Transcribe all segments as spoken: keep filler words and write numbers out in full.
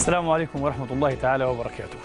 السلام عليكم ورحمة الله تعالى وبركاته.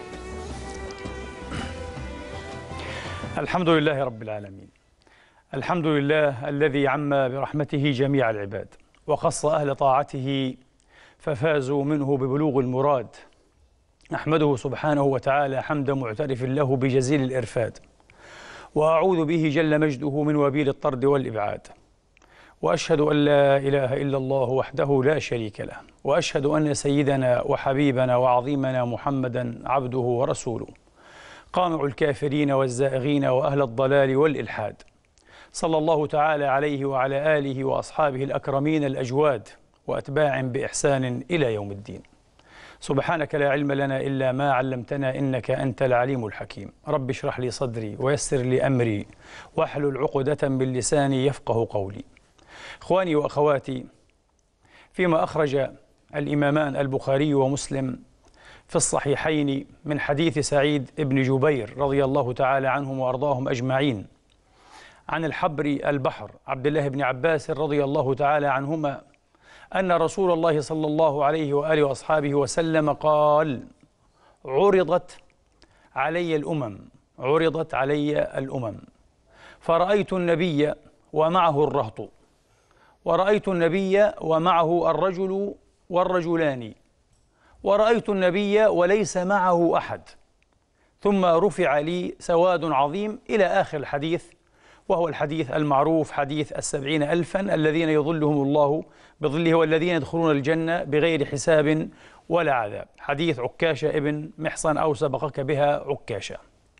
الحمد لله رب العالمين. الحمد لله الذي عم برحمته جميع العباد وخص أهل طاعته ففازوا منه ببلوغ المراد. أحمده سبحانه وتعالى حمد معترف له بجزيل الإرفاد، وأعوذ به جل مجده من وبيل الطرد والإبعاد، وأشهد أن لا إله إلا الله وحده لا شريك له، وأشهد أن سيدنا وحبيبنا وعظيمنا محمدًا عبده ورسوله، قامع الكافرين والزائغين وأهل الضلال والإلحاد، صلى الله تعالى عليه وعلى آله وأصحابه الأكرمين الأجواد وأتباع بإحسان إلى يوم الدين. سبحانك لا علم لنا إلا ما علمتنا إنك أنت العليم الحكيم. رب اشرح لي صدري ويسر لي أمري واحلل عقدة من لساني يفقه قولي. إخواني وأخواتي، فيما أخرج الإمامان البخاري ومسلم في الصحيحين من حديث سعيد بن جبير رضي الله تعالى عنهم وأرضاهم أجمعين عن الحبر البحر عبد الله بن عباس رضي الله تعالى عنهما أن رسول الله صلى الله عليه وآله وأصحابه وسلم قال: عرضت علي الأمم عرضت علي الأمم فرأيت النبي ومعه الرهط، ورأيت النبي ومعه الرجل والرجلان، ورأيت النبي وليس معه أحد، ثم رفع لي سواد عظيم إلى آخر الحديث، وهو الحديث المعروف حديث السبعين ألفا الذين يظلهم الله بظله والذين يدخلون الجنة بغير حساب ولا عذاب، حديث عكاشة ابن محصن أو سبقك بها عكاشة.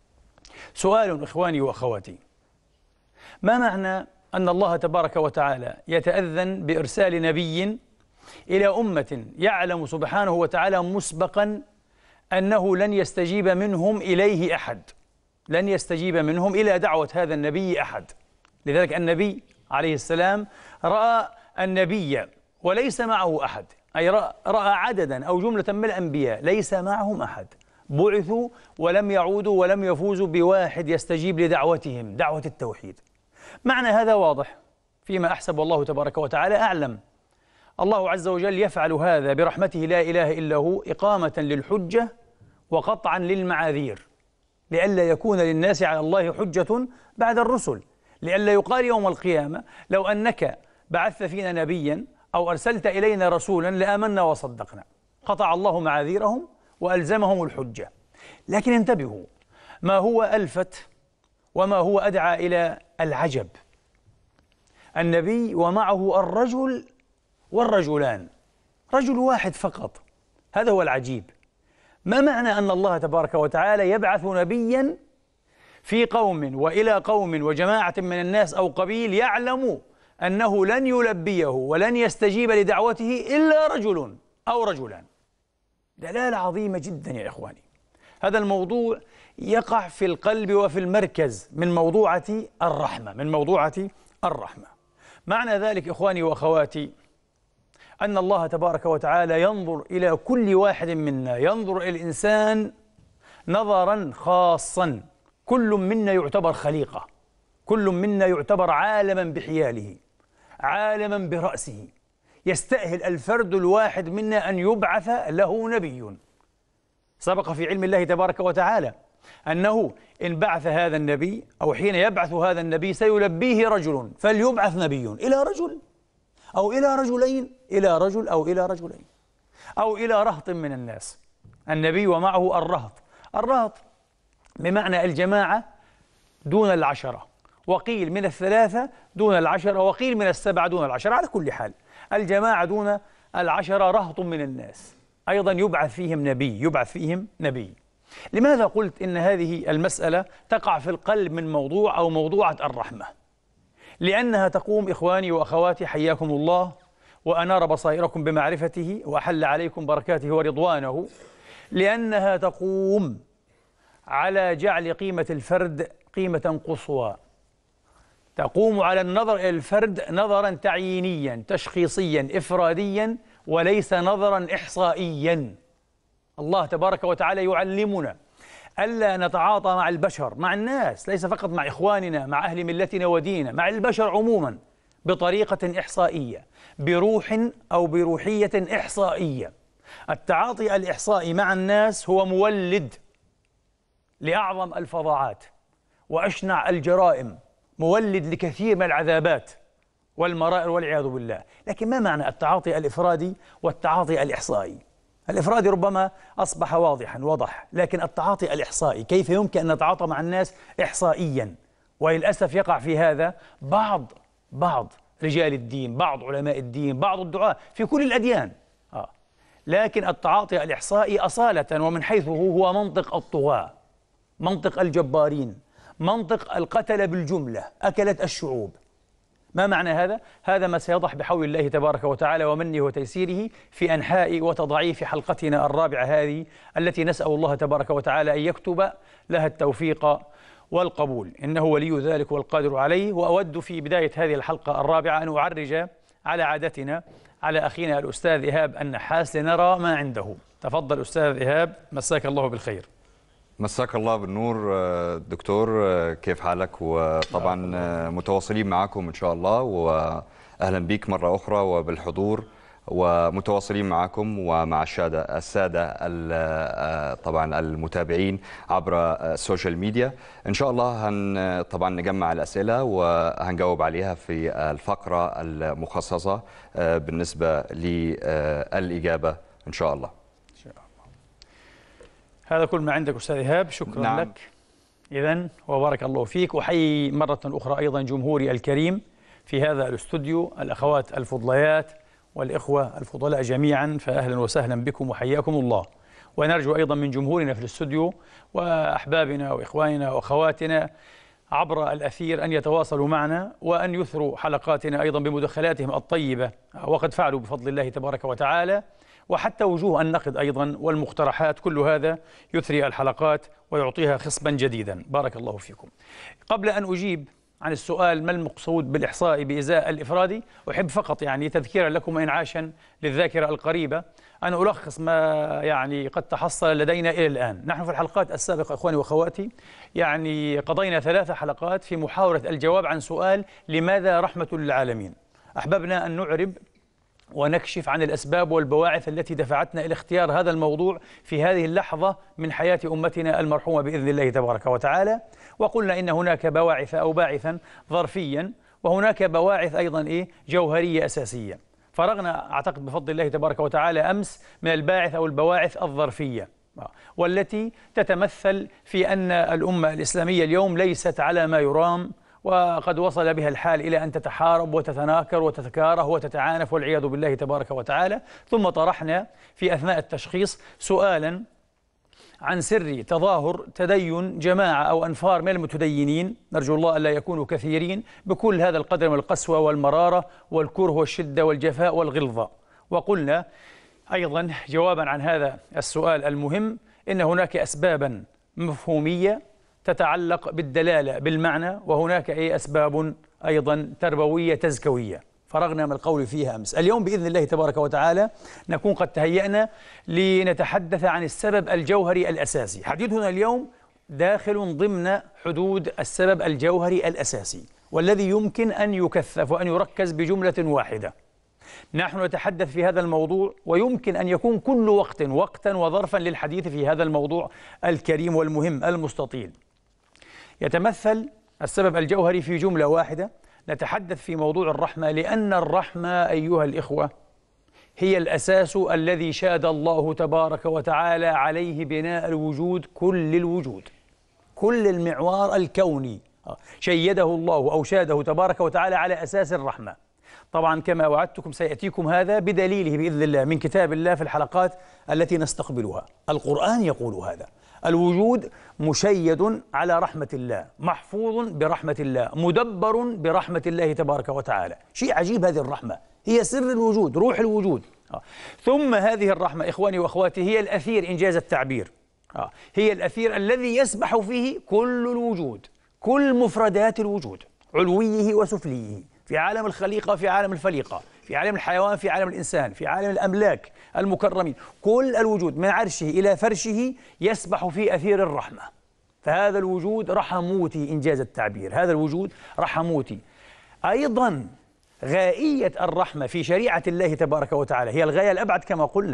سؤال إخواني وأخواتي: ما معنى أن الله تبارك وتعالى يتأذن بإرسال نبي إلى أمة يعلم سبحانه وتعالى مسبقا أنه لن يستجيب منهم إليه أحد، لن يستجيب منهم إلى دعوة هذا النبي أحد؟ لذلك النبي عليه السلام رأى النبي وليس معه أحد، أي رأى عددا أو جملة من الأنبياء ليس معهم أحد، بعثوا ولم يعودوا ولم يفوزوا بواحد يستجيب لدعوتهم، دعوة التوحيد. معنى هذا واضح فيما أحسب والله تبارك وتعالى أعلم. الله عز وجل يفعل هذا برحمته لا إله إلا هو إقامة للحجة وقطعا للمعاذير، لئلا يكون للناس على الله حجة بعد الرسل، لئلا يقال يوم القيامة لو أنك بعثت فينا نبيا أو أرسلت إلينا رسولا لآمنا وصدقنا. قطع الله معاذيرهم وألزمهم الحجة. لكن انتبهوا، ما هو ألفت وما هو أدعى إلى العجب: النبي ومعه الرجل والرجلان، رجل واحد فقط. هذا هو العجيب. ما معنى أن الله تبارك وتعالى يبعث نبيا في قوم وإلى قوم وجماعة من الناس أو قبيل يعلم أنه لن يلبيه ولن يستجيب لدعوته إلا رجل أو رجلان؟ دلالة عظيمة جدا يا إخواني. هذا الموضوع يقع في القلب وفي المركز من موضوعة الرحمة، من موضوعة الرحمة. معنى ذلك إخواني وأخواتي أن الله تبارك وتعالى ينظر إلى كل واحد منا، ينظر إلى الإنسان نظرا خاصا. كل منا يعتبر خليقة، كل منا يعتبر عالما بحياله، عالما برأسه. يستأهل الفرد الواحد منا أن يبعث له نبي. سبق في علم الله تبارك وتعالى أنه إن بعث هذا النبي أو حين يبعث هذا النبي سيلبيه رجل، فليبعث نبي إلى رجل أو إلى رجلين، إلى رجل أو إلى رجلين أو إلى رهط من الناس. النبي ومعه الرهط، الرهط بمعنى الجماعة دون العشرة، وقيل من الثلاثة دون العشرة، وقيل من السبعة دون العشرة. على كل حال الجماعة دون العشرة رهط من الناس، أيضا يبعث فيهم نبي، يبعث فيهم نبي. لماذا قلت إن هذه المسألة تقع في القلب من موضوع أو موضوعة الرحمة؟ لأنها تقوم إخواني وأخواتي حياكم الله وأنار بصائركم بمعرفته وأحل عليكم بركاته ورضوانه، لأنها تقوم على جعل قيمة الفرد قيمة قصوى، تقوم على النظر إلى الفرد نظرا تعيينيا تشخيصيا إفراديا وليس نظرا إحصائيا. الله تبارك وتعالى يعلمنا ألا نتعاطى مع البشر، مع الناس، ليس فقط مع إخواننا، مع أهل ملتنا وديننا، مع البشر عموما بطريقة إحصائية، بروح أو بروحية إحصائية. التعاطي الإحصائي مع الناس هو مولد لأعظم الفظاعات وأشنع الجرائم، مولد لكثير من العذابات والمرائر والعياذ بالله. لكن ما معنى التعاطي الإفرادي والتعاطي الإحصائي؟ الإفرادي ربما أصبح واضحا وضح، لكن التعاطي الإحصائي كيف يمكن أن نتعاطى مع الناس إحصائيا؟ وللأسف يقع في هذا بعض بعض رجال الدين، بعض علماء الدين، بعض الدعاة في كل الأديان. آه. لكن التعاطي الإحصائي أصالة ومن حيث هو هو منطق الطغاة، منطق الجبارين، منطق القتل بالجملة، أكلت الشعوب. ما معنى هذا؟ هذا ما سيضح بحول الله تبارك وتعالى ومنه وتيسيره في أنحاء وتضعيف حلقتنا الرابعة هذه، التي نسأل الله تبارك وتعالى أن يكتب لها التوفيق والقبول، إنه ولي ذلك والقادر عليه. وأود في بداية هذه الحلقة الرابعة أن أعرج على عادتنا على أخينا الأستاذ إيهاب النحاس لنرى ما عنده. تفضل أستاذ إيهاب، مساك الله بالخير. مساك الله بالنور دكتور، كيف حالك؟ وطبعا متواصلين معكم إن شاء الله، وأهلا بك مرة أخرى وبالحضور، ومتواصلين معكم ومع السادة السادة طبعا المتابعين عبر السوشيال ميديا. إن شاء الله هن طبعا نجمع الأسئلة وهنجاوب عليها في الفقرة المخصصة بالنسبة للإجابة إن شاء الله. هذا كل ما عندك أستاذ إيهاب، شكرا نعم. لك إذن وبارك الله فيك. وحي مرة أخرى أيضا جمهوري الكريم في هذا الاستوديو، الأخوات الفضليات والإخوة الفضلاء جميعا، فأهلا وسهلا بكم وحياكم الله. ونرجو أيضا من جمهورنا في الاستوديو وأحبابنا وإخواننا وأخواتنا عبر الأثير أن يتواصلوا معنا وأن يثروا حلقاتنا أيضا بمدخلاتهم الطيبة، وقد فعلوا بفضل الله تبارك وتعالى. وحتى وجوه النقد أيضا والمقترحات، كل هذا يثري الحلقات ويعطيها خصبا جديدا. بارك الله فيكم. قبل أن أجيب عن السؤال ما المقصود بالإحصاء بإزاء الإفرادي، أحب فقط يعني تذكيرا لكم إنعاشا للذاكرة القريبة أن ألخص ما يعني قد تحصل لدينا إلى الآن. نحن في الحلقات السابقة إخواني وأخواتي يعني قضينا ثلاث حلقات في محاولة الجواب عن سؤال لماذا رحمة للعالمين. أحببنا أن نعرب ونكشف عن الأسباب والبواعث التي دفعتنا إلى اختيار هذا الموضوع في هذه اللحظة من حياة أمتنا المرحومة بإذن الله تبارك وتعالى. وقلنا إن هناك بواعث أو باعثا ظرفيا، وهناك بواعث أيضا إيه جوهرية أساسية. فرغنا أعتقد بفضل الله تبارك وتعالى أمس من الباعث أو البواعث الظرفية، والتي تتمثل في أن الأمة الإسلامية اليوم ليست على ما يرام، وقد وصل بها الحال إلى أن تتحارب وتتناكر وتتكاره وتتعانف والعياذ بالله تبارك وتعالى. ثم طرحنا في أثناء التشخيص سؤالا عن سر تظاهر تدين جماعة أو أنفار من المتدينين، نرجو الله ألا يكونوا كثيرين، بكل هذا القدر من القسوة والمرارة والكره والشدة والجفاء والغلظة. وقلنا أيضا جوابا عن هذا السؤال المهم إن هناك أسبابا مفهومية تتعلق بالدلالة بالمعنى، وهناك أي أسباب أيضا تربوية تزكوية فرغنا من القول فيها أمس. اليوم بإذن الله تبارك وتعالى نكون قد تهيأنا لنتحدث عن السبب الجوهري الأساسي. حديثنا اليوم داخل ضمن حدود السبب الجوهري الأساسي، والذي يمكن أن يكثف وأن يركز بجملة واحدة. نحن نتحدث في هذا الموضوع، ويمكن أن يكون كل وقت وقتا وظرفا للحديث في هذا الموضوع الكريم والمهم المستطيل. يتمثل السبب الجوهري في جملة واحدة، نتحدث في موضوع الرحمة، لأن الرحمة أيها الإخوة هي الأساس الذي شاد الله تبارك وتعالى عليه بناء الوجود، كل الوجود، كل المعوار الكوني شيده الله أو شاده تبارك وتعالى على أساس الرحمة. طبعا كما وعدتكم سيأتيكم هذا بدليله بإذن الله من كتاب الله في الحلقات التي نستقبلها. القرآن يقول هذا: الوجود مشيد على رحمة الله، محفوظ برحمة الله، مدبر برحمة الله تبارك وتعالى. شيء عجيب، هذه الرحمة هي سر الوجود، روح الوجود. آه. ثم هذه الرحمة إخواني وأخواتي هي الأثير، إنجاز التعبير، آه. هي الأثير الذي يسبح فيه كل الوجود، كل مفردات الوجود، علويه وسفليه، في عالم الخليقة في عالم الفليقة، في عالم الحيوان في عالم الإنسان، في عالم الأملاك المكرمين، كل الوجود من عرشه إلى فرشه يسبح في أثير الرحمة. فهذا الوجود رحموتي، إنجاز التعبير، هذا الوجود رحموتي. أيضا غائية الرحمة في شريعة الله تبارك وتعالى هي الغاية الأبعد كما قلنا،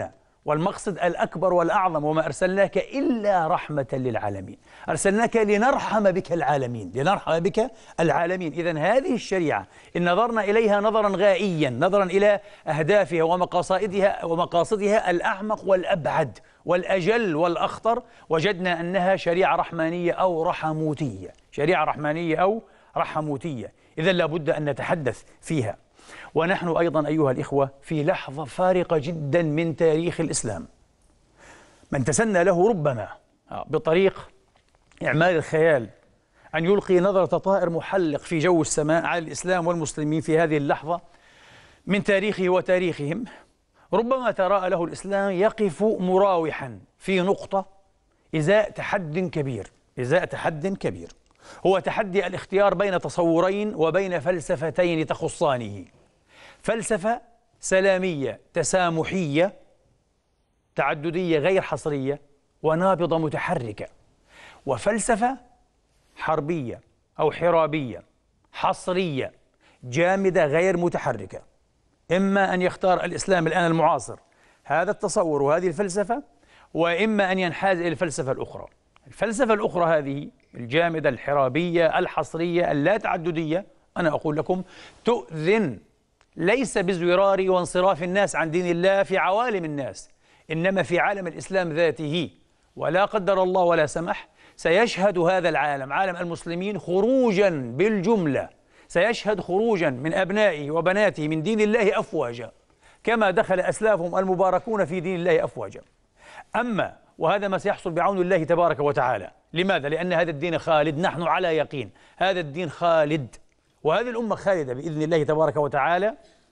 والمقصد الأكبر والأعظم: وما أرسلناك إلا رحمة للعالمين. أرسلناك لنرحم بك العالمين، لنرحم بك العالمين. إذن هذه الشريعة إن نظرنا إليها نظرا غائيا، نظرا إلى أهدافها ومقاصدها ومقاصدها الأعمق والأبعد والأجل والأخطر، وجدنا أنها شريعة رحمانية أو رحموتية، شريعة رحمانية أو رحموتية. إذن لابد أن نتحدث فيها. ونحن أيضا أيها الإخوة في لحظة فارقة جدا من تاريخ الإسلام. من تسنى له ربما بطريق إعمال الخيال أن يلقي نظرة طائر محلق في جو السماء على الإسلام والمسلمين في هذه اللحظة من تاريخه وتاريخهم، ربما تراءى له الإسلام يقف مراوحا في نقطة إزاء تحد كبير، إزاء تحد كبير هو تحدي الاختيار بين تصورين وبين فلسفتين تخصانه: فلسفة سلامية تسامحية تعددية غير حصرية ونابضة متحركة، وفلسفة حربية أو حرابية حصرية جامدة غير متحركة. إما أن يختار الإسلام الآن المعاصر هذا التصور وهذه الفلسفة، وإما أن ينحاز إلى الفلسفة الأخرى. الفلسفة الأخرى هذه الجامدة الحرابية الحصرية اللا تعددية، أنا أقول لكم تؤذن ليس بازدرار وانصراف الناس عن دين الله في عوالم الناس، إنما في عالم الإسلام ذاته. ولا قدر الله ولا سمح سيشهد هذا العالم، عالم المسلمين، خروجا بالجملة، سيشهد خروجا من أبنائه وبناته من دين الله أفواجا، كما دخل أسلافهم المباركون في دين الله أفواجا. أما وهذا ما سيحصل بعون الله تبارك وتعالى. لماذا؟ لأن هذا الدين خالد، نحن على يقين هذا الدين خالد، وهذه الأمة خالدة بإذن الله تبارك وتعالى،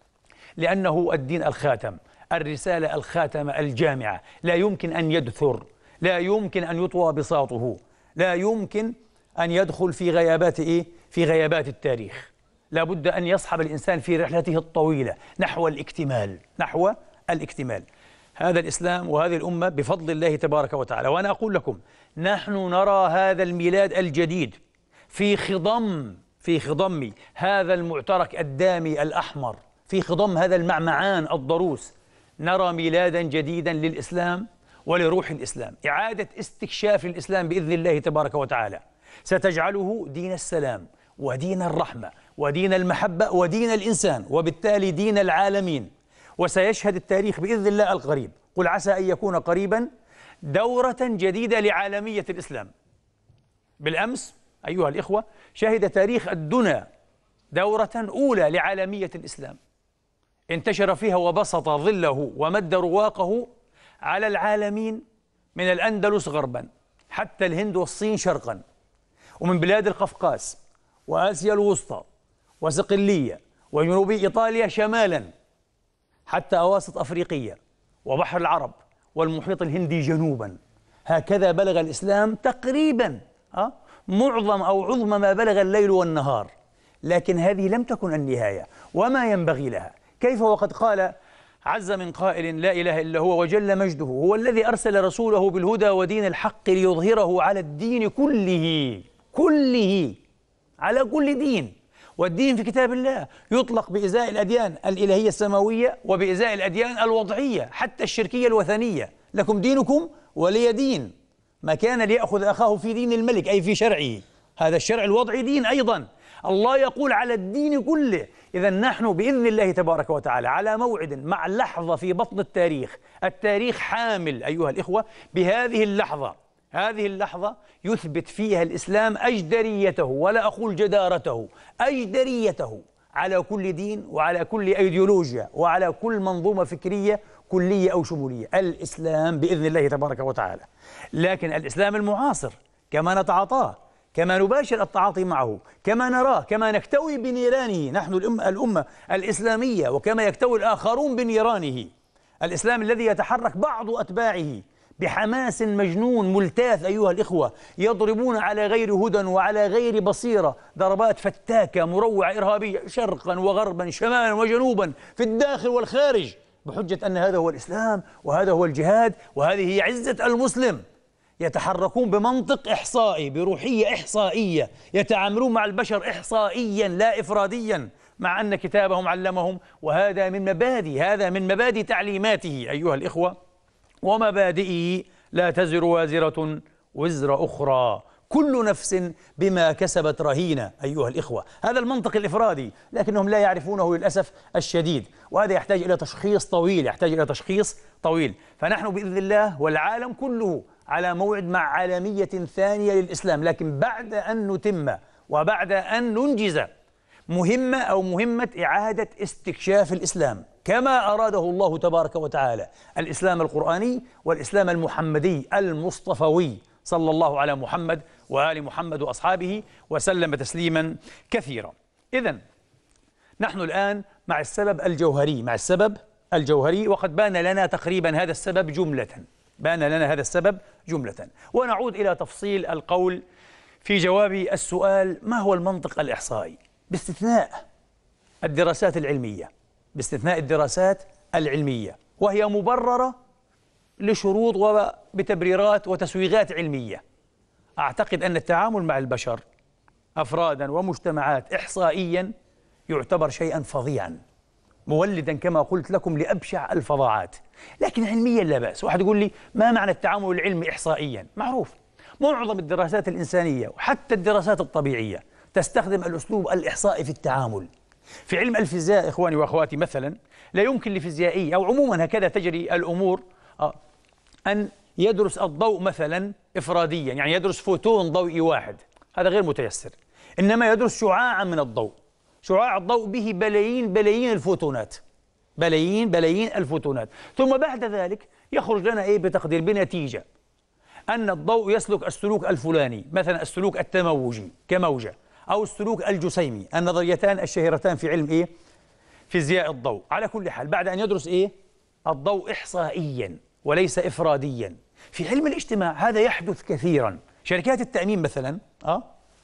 لأنه الدين الخاتم، الرسالة الخاتمة الجامعة، لا يمكن أن يدثر، لا يمكن أن يطوى بساطه، لا يمكن أن يدخل في غيابات إيه؟ في غيابات التاريخ. لا بد أن يصحب الإنسان في رحلته الطويلة نحو الاكتمال، نحو الاكتمال. هذا الإسلام وهذه الأمة بفضل الله تبارك وتعالى. وأنا أقول لكم نحن نرى هذا الميلاد الجديد في خضم في خضم هذا المعترك الدامي الأحمر، في خضم هذا المعمعان الضروس، نرى ميلادا جديدا للإسلام ولروح الإسلام، إعادة استكشاف الإسلام بإذن الله تبارك وتعالى، ستجعله دين السلام ودين الرحمة ودين المحبة ودين الإنسان، وبالتالي دين العالمين. وسيشهد التاريخ بإذن الله القريب، قل عسى أن يكون قريبا، دورة جديدة لعالمية الإسلام. بالأمس أيها الإخوة شهد تاريخ الدنا دورة أولى لعالمية الإسلام، انتشر فيها وبسط ظله ومد رواقه على العالمين من الأندلس غربا حتى الهند والصين شرقا، ومن بلاد القفقاز وآسيا الوسطى وصقلية وجنوب إيطاليا شمالا حتى أواسط أفريقية وبحر العرب والمحيط الهندي جنوبا. هكذا بلغ الإسلام تقريبا أه؟ معظم أو عظم ما بلغ الليل والنهار. لكن هذه لم تكن النهاية وما ينبغي لها. كيف وقد قال عز من قائل لا إله إلا هو وجل مجده، هو الذي أرسل رسوله بالهدى ودين الحق ليظهره على الدين كله، كله على كل دين. والدين في كتاب الله يطلق بإزاء الأديان الإلهية السماوية وبإزاء الأديان الوضعية حتى الشركية الوثنية. لكم دينكم ولي دين. ما كان ليأخذ أخاه في دين الملك أي في شرعه، هذا الشرع الوضعي دين أيضا. الله يقول على الدين كله. إذا نحن بإذن الله تبارك وتعالى على موعد مع لحظة في بطن التاريخ. التاريخ حامل أيها الإخوة بهذه اللحظة، هذه اللحظة يثبت فيها الإسلام أجدريته، ولا أقول جدارته، أجدريته على كل دين وعلى كل أيديولوجيا وعلى كل منظومة فكرية كلية أو شمولية. الإسلام بإذن الله تبارك وتعالى. لكن الإسلام المعاصر كما نتعاطاه، كما نباشر التعاطي معه، كما نراه، كما نكتوي بنيرانه نحن الأمة, الأمة الإسلامية، وكما يكتوي الآخرون بنيرانه. الإسلام الذي يتحرك بعض أتباعه بحماس مجنون ملتاث أيها الإخوة، يضربون على غير هدى وعلى غير بصيرة ضربات فتاكة مروعة إرهابية شرقا وغربا شمالا وجنوبا في الداخل والخارج، بحجة أن هذا هو الإسلام وهذا هو الجهاد وهذه هي عزة المسلم. يتحركون بمنطق إحصائي، بروحية إحصائية، يتعاملون مع البشر إحصائيا لا إفراديا، مع أن كتابهم علمهم. وهذا من مبادئ هذا من مبادئ تعليماته أيها الإخوة ومبادئه لا تزر وازرة وزر أخرى، كل نفس بما كسبت رهينة. أيها الإخوة، هذا المنطق الإفرادي لكنهم لا يعرفونه للأسف الشديد، وهذا يحتاج إلى تشخيص طويل، يحتاج إلى تشخيص طويل. فنحن بإذن الله والعالم كله على موعد مع عالمية ثانية للإسلام، لكن بعد أن نتم وبعد أن ننجز مهمة أو مهمة إعادة استكشاف الإسلام كما أراده الله تبارك وتعالى، الإسلام القرآني والإسلام المحمدي المصطفوي، صلى الله على محمد وآل محمد وأصحابه وسلم تسليما كثيرا. إذن نحن الآن مع السبب الجوهري، مع السبب الجوهري، وقد بان لنا تقريبا هذا السبب جملة، بان لنا هذا السبب جملة. ونعود إلى تفصيل القول في جواب السؤال: ما هو المنطق الإحصائي؟ باستثناء الدراسات العلمية، باستثناء الدراسات العلمية، وهي مبررة لشروط وبتبريرات وتسويغات علمية. أعتقد أن التعامل مع البشر أفرادا ومجتمعات إحصائيا يعتبر شيئا فظيعا، مولدا كما قلت لكم لأبشع الفظاعات، لكن علميا لا بأس. واحد يقول لي: ما معنى التعامل العلمي إحصائيا؟ معروف، معظم الدراسات الإنسانية وحتى الدراسات الطبيعية تستخدم الأسلوب الإحصائي في التعامل. في علم الفيزياء إخواني وأخواتي مثلا، لا يمكن لفيزيائي أو عموما هكذا تجري الأمور أن يدرس الضوء مثلا إفراديا، يعني يدرس فوتون ضوئي واحد، هذا غير متيسر. إنما يدرس شعاعا من الضوء، شعاع الضوء به بلايين بلايين الفوتونات، بلايين بلايين الفوتونات، ثم بعد ذلك يخرج لنا إيه بتقدير بنتيجة أن الضوء يسلك السلوك الفلاني، مثلا السلوك التموجي كموجة، أو السلوك الجسيمي، النظريتان الشهيرتان في علم إيه؟ فيزياء الضوء. على كل حال بعد أن يدرس إيه؟ الضوء إحصائيا وليس إفراديا. في علم الاجتماع هذا يحدث كثيرا. شركات التأمين مثلا أه؟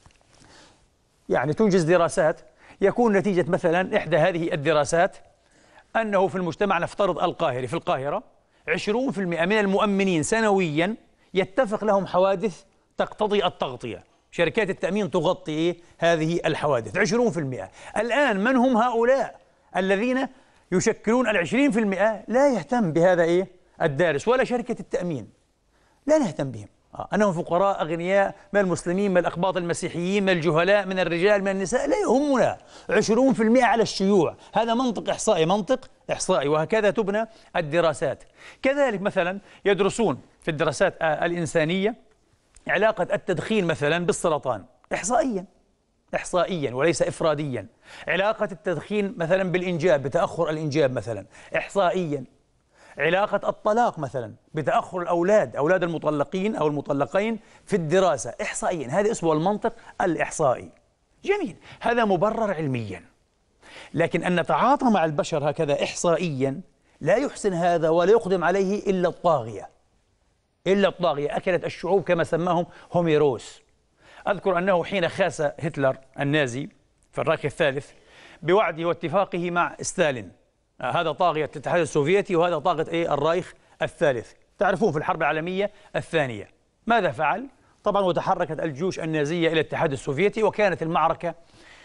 يعني تنجز دراسات، يكون نتيجة مثلا إحدى هذه الدراسات أنه في المجتمع، نفترض القاهرة، في القاهرة عشرين بالمئة من المؤمنين سنويا يتفق لهم حوادث تقتضي التغطية. شركات التأمين تغطي إيه؟ هذه الحوادث عشرين بالمئة. الآن من هم هؤلاء الذين يشكلون العشرين في المئة؟ لا يهتم بهذا إيه؟ الدارس ولا شركة التأمين، لا نهتم بهم. آه. أنهم فقراء أغنياء، من المسلمين، من الأقباط المسيحيين، من الجهلاء، من الرجال، من النساء، لا يهمنا. عشرين بالمئة على الشيوع، هذا منطق إحصائي، منطق إحصائي، وهكذا تبنى الدراسات. كذلك مثلا يدرسون في الدراسات الإنسانية علاقة التدخين مثلا بالسرطان إحصائيا، إحصائيا وليس إفراديا. علاقة التدخين مثلا بالإنجاب، بتأخر الإنجاب مثلا إحصائيا. علاقة الطلاق مثلا بتأخر الأولاد، أولاد المطلقين أو المطلقين في الدراسة إحصائيا. هذا اسمه المنطق الإحصائي. جميل، هذا مبرر علميا، لكن أن نتعاطى مع البشر هكذا إحصائيا لا يحسن هذا ولا يقدم عليه إلا الطاغية، إلا الطاغية. أكلت الشعوب كما سماهم هوميروس. أذكر أنه حين خاس هتلر النازي في الركن الثالث بوعده واتفاقه مع ستالين، هذا طاغية الاتحاد السوفيتي وهذا طاغية إيه؟ الرايخ الثالث. تعرفون في الحرب العالمية الثانية ماذا فعل؟ طبعا وتحركت الجيوش النازية إلى الاتحاد السوفيتي، وكانت المعركة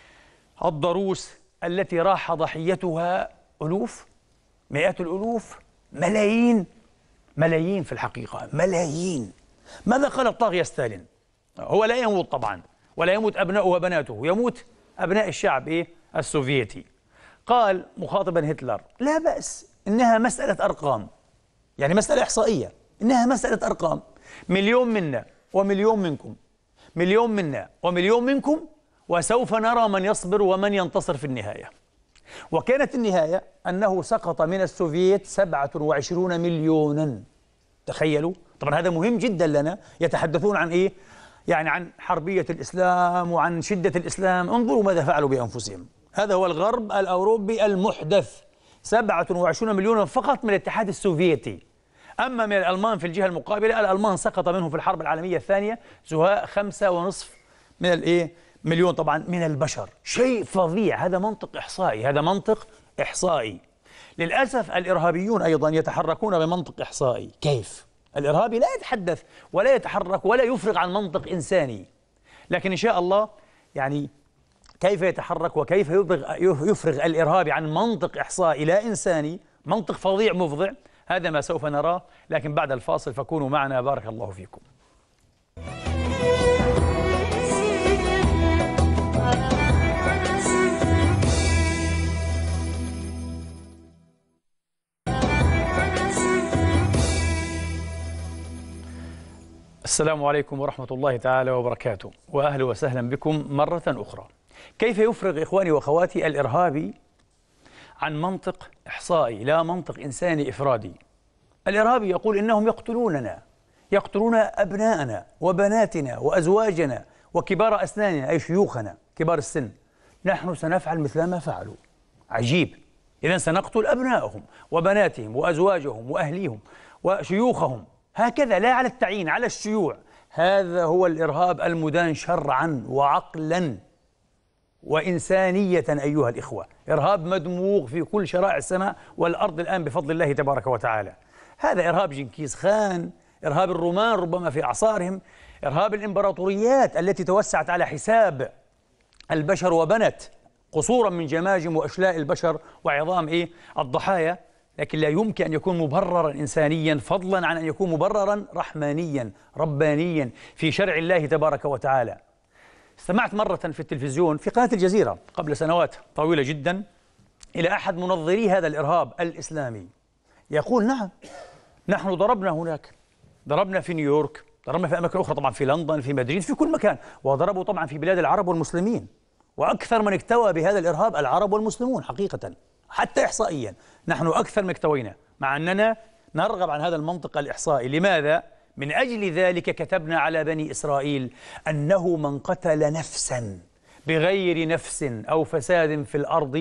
الضروس التي راح ضحيتها ألوف، مئات الألوف، ملايين، ملايين في الحقيقة، ملايين. ماذا قال الطاغية ستالين؟ هو لا يموت طبعا، ولا يموت أبناؤه وبناته، يموت أبناء الشعب إيه؟ السوفيتي. قال مخاطبا هتلر: لا بأس، إنها مسألة أرقام، يعني مسألة إحصائية، إنها مسألة أرقام، مليون منا ومليون منكم، مليون منا ومليون منكم، وسوف نرى من يصبر ومن ينتصر في النهاية. وكانت النهاية أنه سقط من السوفييت سبعة وعشرين مليونا. تخيلوا، طبعا هذا مهم جدا لنا. يتحدثون عن إيه؟ يعني عن حربية الإسلام وعن شدة الإسلام. انظروا ماذا فعلوا بأنفسهم. هذا هو الغرب الأوروبي المحدث، سبعة وعشرين مليونا فقط من الاتحاد السوفيتي. أما من الألمان في الجهة المقابلة، الألمان سقط منهم في الحرب العالمية الثانية زهاء خمسة ونصف من الإيه؟ مليون طبعا من البشر. شيء فظيع، هذا منطق إحصائي، هذا منطق إحصائي. للأسف الإرهابيون أيضا يتحركون بمنطق إحصائي. كيف؟ الإرهابي لا يتحدث ولا يتحرك ولا يفرغ عن منطق إنساني، لكن إن شاء الله يعني كيف يتحرك وكيف يفرغ, يفرغ الإرهابي عن منطق إحصائي لا إنساني، منطق فظيع مفظع، هذا ما سوف نراه، لكن بعد الفاصل فكونوا معنا، بارك الله فيكم. السلام عليكم ورحمة الله تعالى وبركاته، وأهلا وسهلا بكم مرة أخرى. كيف يفرغ إخواني وأخواتي الإرهابي عن منطق إحصائي لا منطق إنساني إفرادي؟ الإرهابي يقول إنهم يقتلوننا، يقتلون أبناءنا وبناتنا وأزواجنا وكبار أسناننا، أي شيوخنا كبار السن. نحن سنفعل مثل ما فعلوا. عجيب. إذن سنقتل أبنائهم وبناتهم وأزواجهم وأهليهم وشيوخهم، هكذا، لا على التعيين، على الشيوع. هذا هو الإرهاب المدان شرعا وعقلا وإنسانية أيها الإخوة. إرهاب مدموغ في كل شرائع السماء والأرض الآن بفضل الله تبارك وتعالى. هذا إرهاب جنكيز خان، إرهاب الرومان ربما في أعصارهم، إرهاب الإمبراطوريات التي توسعت على حساب البشر وبنت قصورا من جماجم وأشلاء البشر وعظام إيه الضحايا. لكن لا يمكن أن يكون مبررا إنسانيا، فضلا عن أن يكون مبررا رحمانيا ربانيا في شرع الله تبارك وتعالى. استمعت مرة في التلفزيون في قناة الجزيرة قبل سنوات طويلة جدا إلى أحد منظري هذا الإرهاب الإسلامي يقول: نعم، نحن ضربنا هناك، ضربنا في نيويورك، ضربنا في أماكن أخرى، طبعا في لندن، في مدريد، في كل مكان، وضربوا طبعا في بلاد العرب والمسلمين. وأكثر من اكتوى بهذا الإرهاب العرب والمسلمون حقيقة، حتى إحصائيا نحن أكثر من اكتوينا، مع أننا نرغب عن هذا المنطق الإحصائي. لماذا؟ من أجل ذلك كتبنا على بني إسرائيل أنه من قتل نفسا بغير نفس أو فساد في الأرض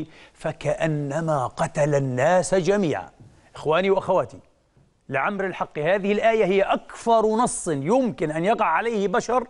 فكأنما قتل الناس جميعا. إخواني وأخواتي، لعمر الحق هذه الآية هي أكثر نص يمكن أن يقع عليه بشر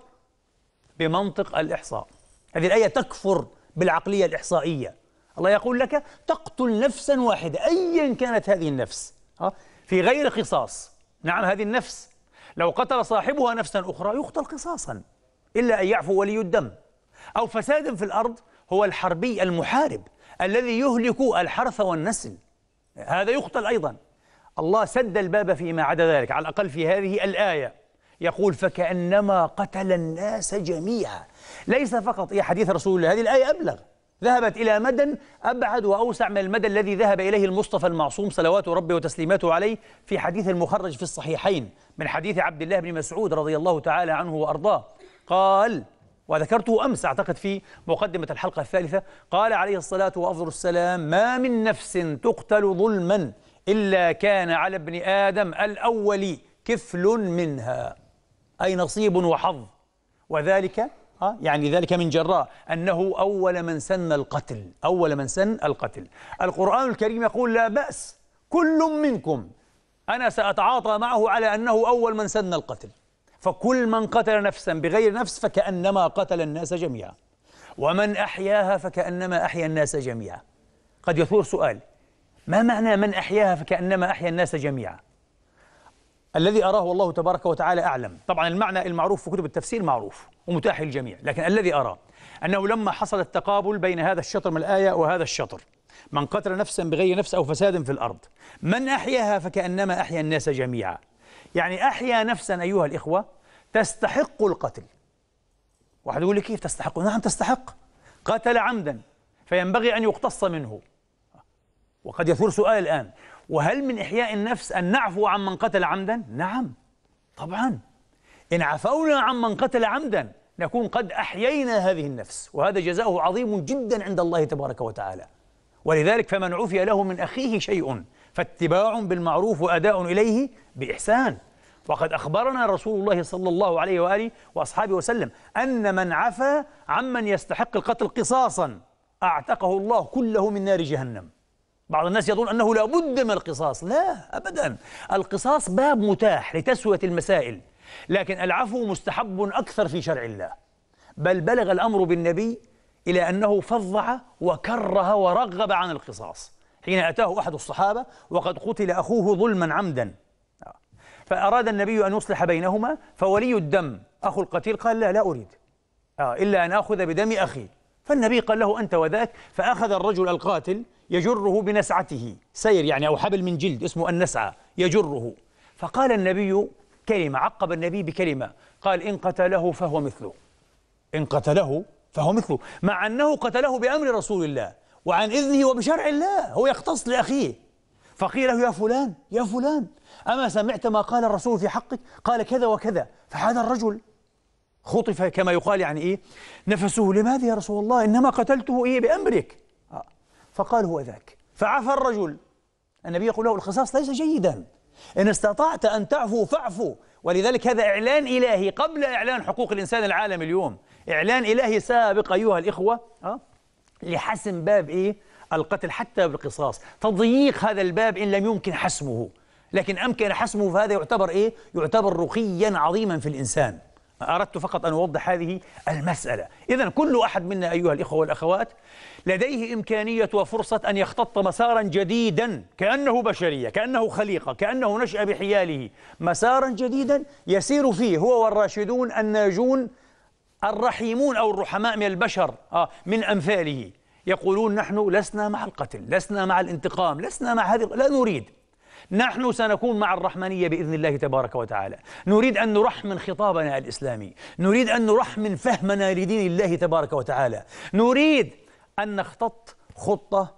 بمنطق الإحصاء. هذه الآية تكفر بالعقلية الإحصائية. الله يقول لك: تقتل نفسا واحدة أيا كانت هذه النفس في غير قصاص. نعم، هذه النفس لو قتل صاحبها نفسا أخرى يقتل قصاصا، إلا أن يعفو ولي الدم. أو فساد في الأرض هو الحربي المحارب الذي يهلك الحرث والنسل، هذا يقتل أيضا. الله سد الباب فيما عدا ذلك، على الأقل في هذه الآية يقول: فكأنما قتل الناس جميعا. ليس فقط يا حديث رسول الله، هذه الآية أبلغ، ذهبت إلى مدى أبعد وأوسع من المدى الذي ذهب إليه المصطفى المعصوم صلوات ربي وتسليماته عليه في حديث المخرج في الصحيحين من حديث عبد الله بن مسعود رضي الله تعالى عنه وأرضاه. قال، وذكرته أمس أعتقد في مقدمة الحلقة الثالثة، قال عليه الصلاة وأفضل السلام: ما من نفس تقتل ظلما إلا كان على ابن آدم الأول كفل منها، أي نصيب وحظ. وذلك آه يعني ذلك من جراء أنه أول من سن القتل، أول من سن القتل. القرآن الكريم يقول: لا بأس، كل منكم أنا سأتعاطى معه على أنه أول من سن القتل. فكل من قتل نفسا بغير نفس فكأنما قتل الناس جميعا، ومن أحياها فكأنما أحيا الناس جميعا. قد يثور سؤال: ما معنى من أحياها فكأنما أحيا الناس جميعا؟ الذي أراه الله تبارك وتعالى أعلم. طبعا المعنى المعروف في كتب التفسير معروف ومتاح للجميع، لكن الذي أراه أنه لما حصل التقابل بين هذا الشطر من الآية وهذا الشطر، من قتل نفسا بغير نفس أو فساد في الأرض، من أحياها فكأنما أحيا الناس جميعا، يعني أحيا نفسا أيها الإخوة تستحق القتل. واحد يقول لي: كيف تستحق؟ نعم تستحق، قتل عمدا فينبغي أن يقتص منه. وقد يثور سؤال الآن: وهل من إحياء النفس أن نعفو عن من قتل عمدا؟ نعم طبعا، إن عفونا عن من قتل عمدا نكون قد أحيينا هذه النفس، وهذا جزاؤه عظيم جدا عند الله تبارك وتعالى. ولذلك فمن عفي له من أخيه شيء فاتباع بالمعروف وأداء إليه بإحسان. وقد أخبرنا رسول الله صلى الله عليه وآله وأصحابه وسلم أن من عفا عمن يستحق القتل قصاصا أعتقه الله كله من نار جهنم. بعض الناس يظن أنه لا بد من القصاص، لا أبدا، القصاص باب متاح لتسوية المسائل، لكن العفو مستحب أكثر في شرع الله. بل بلغ الأمر بالنبي إلى أنه فظع وكره ورغب عن القصاص حين أتاه أحد الصحابة وقد قتل أخوه ظلما عمدا، فأراد النبي أن يصلح بينهما، فولي الدم أخو القتيل قال: لا لا أريد آه إلا أن أخذ بدم أخي. فالنبي قال له: أنت وذاك. فأخذ الرجل القاتل يجره بنسعته، سير يعني أو حبل من جلد اسمه النسعة يجره. فقال النبي كلمة، عقب النبي بكلمة، قال: إن قتله فهو مثله. إن قتله فهو مثله، مع أنه قتله بأمر رسول الله وعن إذنه وبشرع الله، هو يختص لأخيه. فقيل له: يا فلان يا فلان، أما سمعت ما قال الرسول في حقك؟ قال كذا وكذا. فهذا الرجل خطف كما يقال، يعني إيه نفسه: لماذا يا رسول الله؟ إنما قتلته إيه بأمرك. آه. فقال: هو ذاك. فعفى الرجل. النبي يقول له: القصاص ليس جيدا، إن استطعت أن تعفو فاعفو. ولذلك هذا إعلان إلهي قبل إعلان حقوق الإنسان العالمي اليوم، إعلان إلهي سابق أيها الإخوة أه؟ لحسم باب إيه؟ القتل حتى بالقصاص، تضييق هذا الباب إن لم يمكن حسمه، لكن أمكن حسمه فهذا يعتبر إيه؟ يعتبر رقيا عظيما في الإنسان. أردت فقط أن أوضح هذه المسألة. إذن كل أحد منا أيها الإخوة والأخوات لديه إمكانية وفرصة أن يختط مسارا جديدا، كأنه بشرية، كأنه خليقة، كأنه نشأ بحياله، مسارا جديدا يسير فيه هو والراشدون الناجون الرحيمون أو الرحماء من البشر آه من أمثاله، يقولون: نحن لسنا مع القتل، لسنا مع الانتقام، لسنا مع هذه، لا نريد. نحن سنكون مع الرحمنية بإذن الله تبارك وتعالى. نريد أن نرحمن خطابنا الإسلامي، نريد أن نرحمن فهمنا لدين الله تبارك وتعالى، نريد أن نخطط خطة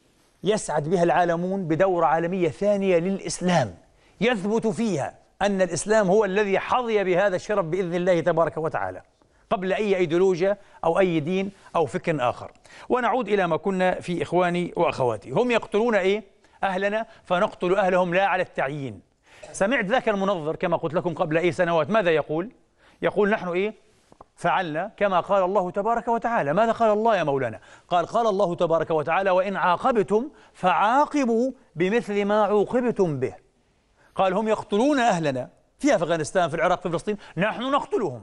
يسعد بها العالمون بدورة عالمية ثانية للإسلام، يثبت فيها أن الإسلام هو الذي حظي بهذا الشرف بإذن الله تبارك وتعالى، قبل أي أيديولوجيا أو أي دين أو فكر آخر. ونعود إلى ما كنا في، إخواني وأخواتي. هم يقتلون إيه؟ أهلنا، فنقتل أهلهم لا على التعيين. سمعت ذاك المنظر كما قلت لكم قبل أي سنوات ماذا يقول؟ يقول: نحن إيه؟ فعلنا كما قال الله تبارك وتعالى. ماذا قال الله يا مولانا؟ قال: قال الله تبارك وتعالى: وإن عاقبتم فعاقبوا بمثل ما عوقبتم به. قال: هم يقتلون أهلنا في أفغانستان، في العراق، في فلسطين، نحن نقتلهم.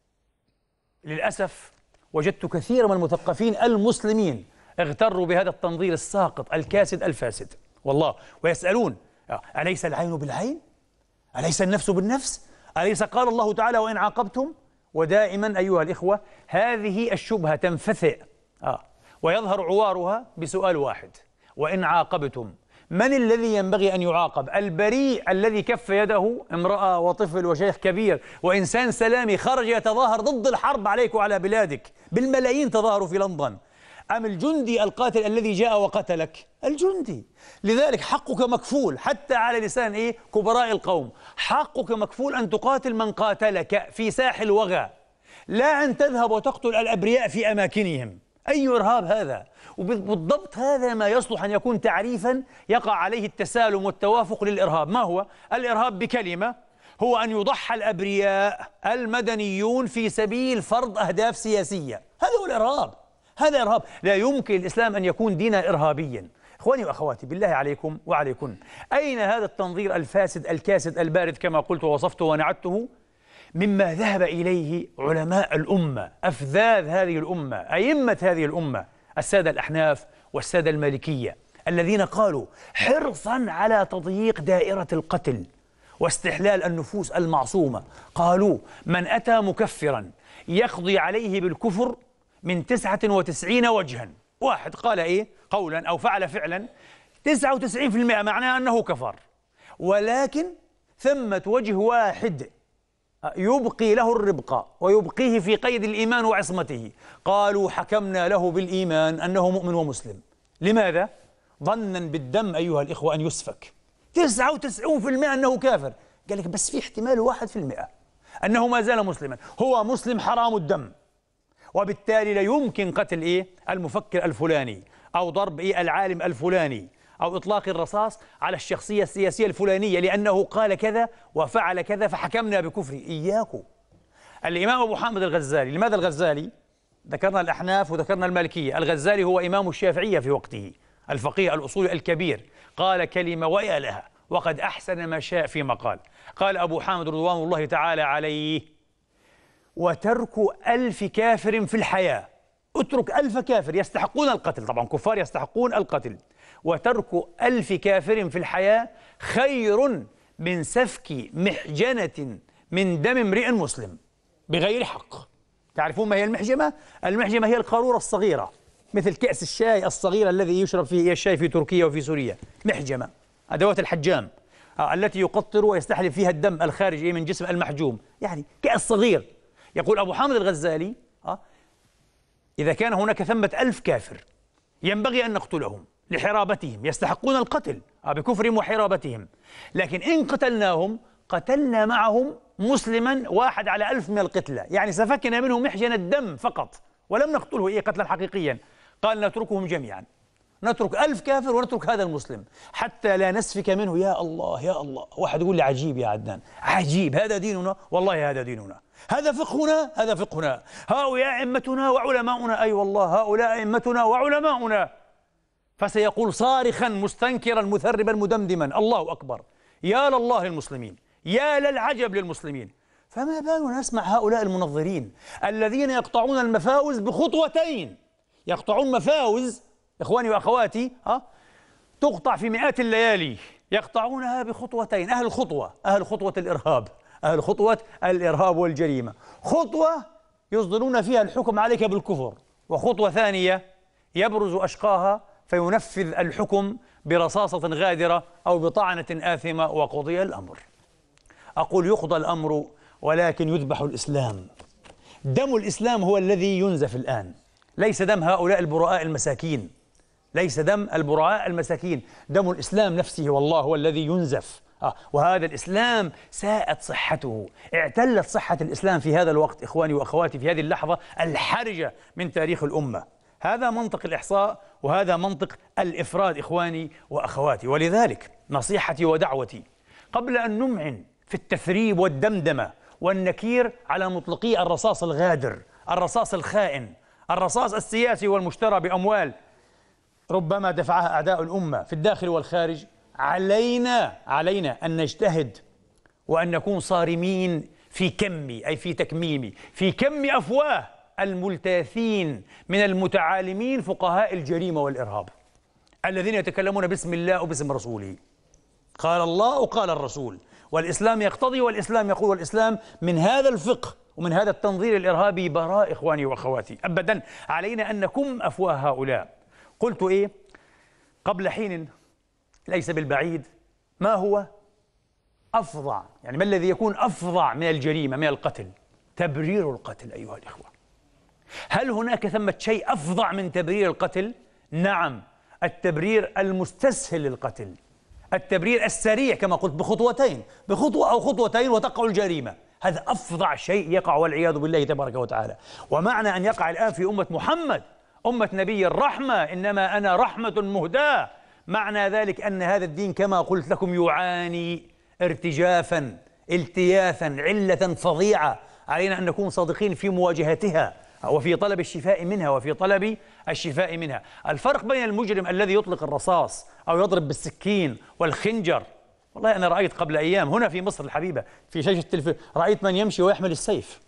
للأسف وجدت كثير من المثقفين المسلمين اغتروا بهذا التنظير الساقط الكاسد الفاسد والله، ويسألون: أليس العين بالعين؟ أليس النفس بالنفس؟ أليس قال الله تعالى: وإن عاقبتم؟ ودائما أيها الإخوة هذه الشبهة تنفثئ آه. ويظهر عوارها بسؤال واحد: وإن عاقبتم، من الذي ينبغي أن يعاقب؟ البريء الذي كف يده، امرأة وطفل وشيخ كبير وإنسان سلامي خرج يتظاهر ضد الحرب عليك وعلى بلادك، بالملايين تظاهروا في لندن، أم الجندي القاتل الذي جاء وقتلك؟ الجندي. لذلك حقك مكفول، حتى على لسان إيه؟ كبراء القوم، حقك مكفول أن تقاتل من قاتلك في ساح الوغى، لا أن تذهب وتقتل الأبرياء في أماكنهم. أي إرهاب هذا؟ وبالضبط هذا ما يصلح أن يكون تعريفا يقع عليه التسالم والتوافق للإرهاب. ما هو الإرهاب؟ بكلمة: هو أن يضحى الأبرياء المدنيون في سبيل فرض أهداف سياسية. هذا هو الإرهاب، هذا إرهاب. لا يمكن الإسلام أن يكون دينا إرهابيا. إخواني وأخواتي بالله عليكم وعليكن، أين هذا التنظير الفاسد الكاسد البارد كما قلت ووصفته ونعدته مما ذهب إليه علماء الأمة، أفذاذ هذه الأمة، أئمة هذه الأمة، السادة الأحناف والسادة المالكية، الذين قالوا حرصا على تضييق دائرة القتل واستحلال النفوس المعصومة، قالوا: من أتى مكفرا يقضي عليه بالكفر من تسعة وتسعين وجها. واحد قال إيه؟ قولا أو فعل فعلا، تسعة وتسعين بالمئة معناه أنه كفر، ولكن ثمة وجه واحد يبقي له الربقة ويبقيه في قيد الإيمان وعصمته، قالوا: حكمنا له بالإيمان أنه مؤمن ومسلم. لماذا؟ ظنا بالدم أيها الإخوة أن يسفك. تسعة وتسعين بالمئة أنه كافر، قال لك بس في احتمال واحد في المئة أنه ما زال مسلما، هو مسلم حرام الدم، وبالتالي لا يمكن قتل إيه؟ المفكر الفلاني، أو ضرب إيه؟ العالم الفلاني، أو إطلاق الرصاص على الشخصية السياسية الفلانية لأنه قال كذا وفعل كذا فحكمنا بكفره. إياكم. الإمام أبو حامد الغزالي، لماذا الغزالي؟ ذكرنا الأحناف وذكرنا المالكية، الغزالي هو إمام الشافعية في وقته، الفقيه الأصولي الكبير، قال كلمة وإلى لها، وقد أحسن ما شاء فيما قال. قال أبو حامد رضوان الله تعالى عليه: وترك ألف كافر في الحياة، اترك ألف كافر يستحقون القتل، طبعا كفار يستحقون القتل، وترك ألف كافر في الحياة خير من سفك محجنة من دم امرئ مسلم بغير حق. تعرفون ما هي المحجمة؟ المحجمة هي القارورة الصغيرة مثل كأس الشاي الصغير الذي يشرب فيه الشاي في تركيا وفي سوريا، محجمة، أدوات الحجام التي يقطر ويستحلب فيها الدم الخارج من جسم المحجوم، يعني كأس صغير. يقول أبو حامد الغزالي إذا كان هناك ثمة ألف كافر ينبغي أن نقتلهم لحرابتهم، يستحقون القتل بكفرهم وحرابتهم، لكن إن قتلناهم قتلنا معهم مسلما واحد على ألف من القتلى، يعني سفكنا منه محجن الدم فقط ولم نقتله إيه قتلا حقيقيا. قال نتركهم جميعا، نترك ألف كافر ونترك هذا المسلم حتى لا نسفك منه. يا الله يا الله. واحد يقول لي عجيب يا عدنان، عجيب، هذا ديننا، والله هذا ديننا، هذا فقهنا، هذا فقهنا، هؤلاء أئمتنا وعلماؤنا، أي أيوة والله هؤلاء أئمتنا وعلماؤنا. فسيقول صارخا مستنكرا مثربا مدمدما الله أكبر، يا لله للمسلمين، يا للعجب للمسلمين. فما بالنا نسمع هؤلاء المنظرين الذين يقطعون المفاوز بخطوتين، يقطعون مفاوز إخواني وأخواتي ها تقطع في مئات الليالي، يقطعونها بخطوتين. أهل الخطوة، أهل خطوة الإرهاب، أهل خطوة الإرهاب والجريمة. خطوة يصدرون فيها الحكم عليك بالكفر، وخطوة ثانية يبرز أشقاها فينفذ الحكم برصاصة غادرة أو بطعنة آثمة وقضي الأمر. أقول يقضى الأمر ولكن يذبح الإسلام. دم الإسلام هو الذي ينزف الآن، ليس دم هؤلاء البراء المساكين، ليس دم البراء المساكين، دم الإسلام نفسه والله هو الذي ينزف. آه وهذا الإسلام ساءت صحته، اعتلت صحة الإسلام في هذا الوقت إخواني وأخواتي، في هذه اللحظة الحرجة من تاريخ الأمة. هذا منطق الإحصاء وهذا منطق الإفراد إخواني وأخواتي. ولذلك نصيحتي ودعوتي قبل أن نمعن في التثريب والدمدمة والنكير على مطلقي الرصاص الغادر، الرصاص الخائن، الرصاص السياسي والمشترى بأموال ربما دفعها أعداء الأمة في الداخل والخارج، علينا علينا أن نجتهد وأن نكون صارمين في كم أي في تكميم في كم أفواه الملتاثين من المتعالمين فقهاء الجريمة والإرهاب الذين يتكلمون باسم الله وباسم رسوله. قال الله وقال الرسول، والإسلام يقتضي والإسلام يقول، والإسلام من هذا الفقه ومن هذا التنظير الإرهابي براء إخواني وأخواتي. أبدا علينا أن نكم أفواه هؤلاء. قلت إيه قبل حين ليس بالبعيد، ما هو أفظع، يعني ما الذي يكون أفظع من الجريمة من القتل؟ تبرير القتل أيها الإخوة. هل هناك ثمة شيء أفظع من تبرير القتل؟ نعم، التبرير المستسهل للقتل، التبرير السريع كما قلت بخطوتين، بخطوة أو خطوتين وتقع الجريمة. هذا أفظع شيء يقع والعياذ بالله تبارك وتعالى. ومعنى أن يقع الآن في أمة محمد، أمة نبي الرحمة، إنما أنا رحمة مهداة، معنى ذلك أن هذا الدين كما قلت لكم يعاني ارتجافا، التياثا، علة فظيعة. علينا أن نكون صادقين في مواجهتها وفي طلب الشفاء منها وفي طلب الشفاء منها. الفرق بين المجرم الذي يطلق الرصاص أو يضرب بالسكين والخنجر، والله أنا رأيت قبل أيام هنا في مصر الحبيبة في شاشة التلفزيون، رأيت من يمشي ويحمل السيف،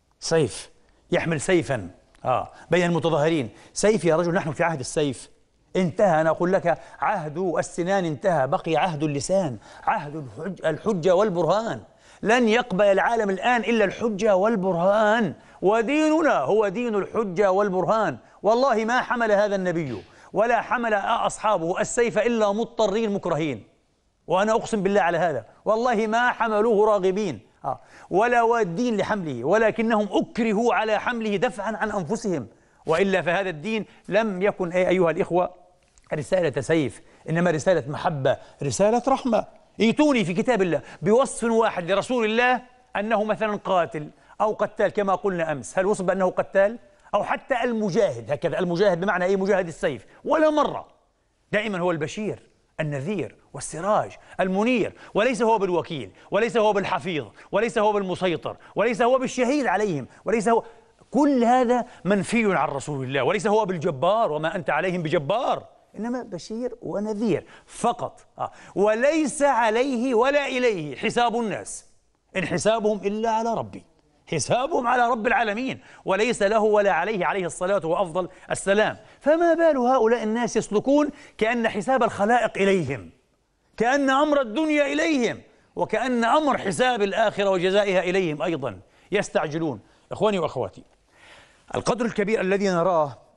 سيف، يحمل سيفا آه بين المتظاهرين. سيف يا رجل، نحن في عهد السيف، انتهى. أنا أقول لك عهد السنان انتهى، بقي عهد اللسان، عهد الحجة والبرهان. لن يقبل العالم الآن إلا الحجة والبرهان، وديننا هو دين الحجة والبرهان. والله ما حمل هذا النبي ولا حمل أصحابه السيف إلا مضطرين مكرهين، وأنا أقسم بالله على هذا، والله ما حملوه راغبين آه. ولا وادين لحمله، ولكنهم أكرهوا على حمله دفعا عن أنفسهم، وإلا فهذا الدين لم يكن أي أيها الإخوة رسالة سيف، إنما رسالة محبة، رسالة رحمة. ائتوني في كتاب الله بوصف واحد لرسول الله أنه مثلا قاتل أو قتال كما قلنا أمس، هل وصف بأنه قتال؟ أو حتى المجاهد، هكذا المجاهد بمعنى أي مجاهد السيف، ولا مرة. دائما هو البشير النذير والسراج المنير، وليس هو بالوكيل، وليس هو بالحفيظ، وليس هو بالمسيطر، وليس هو بالشهيد عليهم، وليس هو، كل هذا منفي عن رسول الله. وليس هو بالجبار، وما أنت عليهم بجبار، إنما بشير ونذير فقط آه. وليس عليه ولا إليه حساب الناس، إن حسابهم إلا على ربي، حسابهم على رب العالمين، وليس له ولا عليه عليه الصلاة وأفضل السلام. فما بال هؤلاء الناس يسلكون كأن حساب الخلائق إليهم، كأن أمر الدنيا إليهم، وكأن أمر حساب الآخرة وجزائها إليهم أيضا. يستعجلون. إخواني وأخواتي، القدر الكبير الذي نراه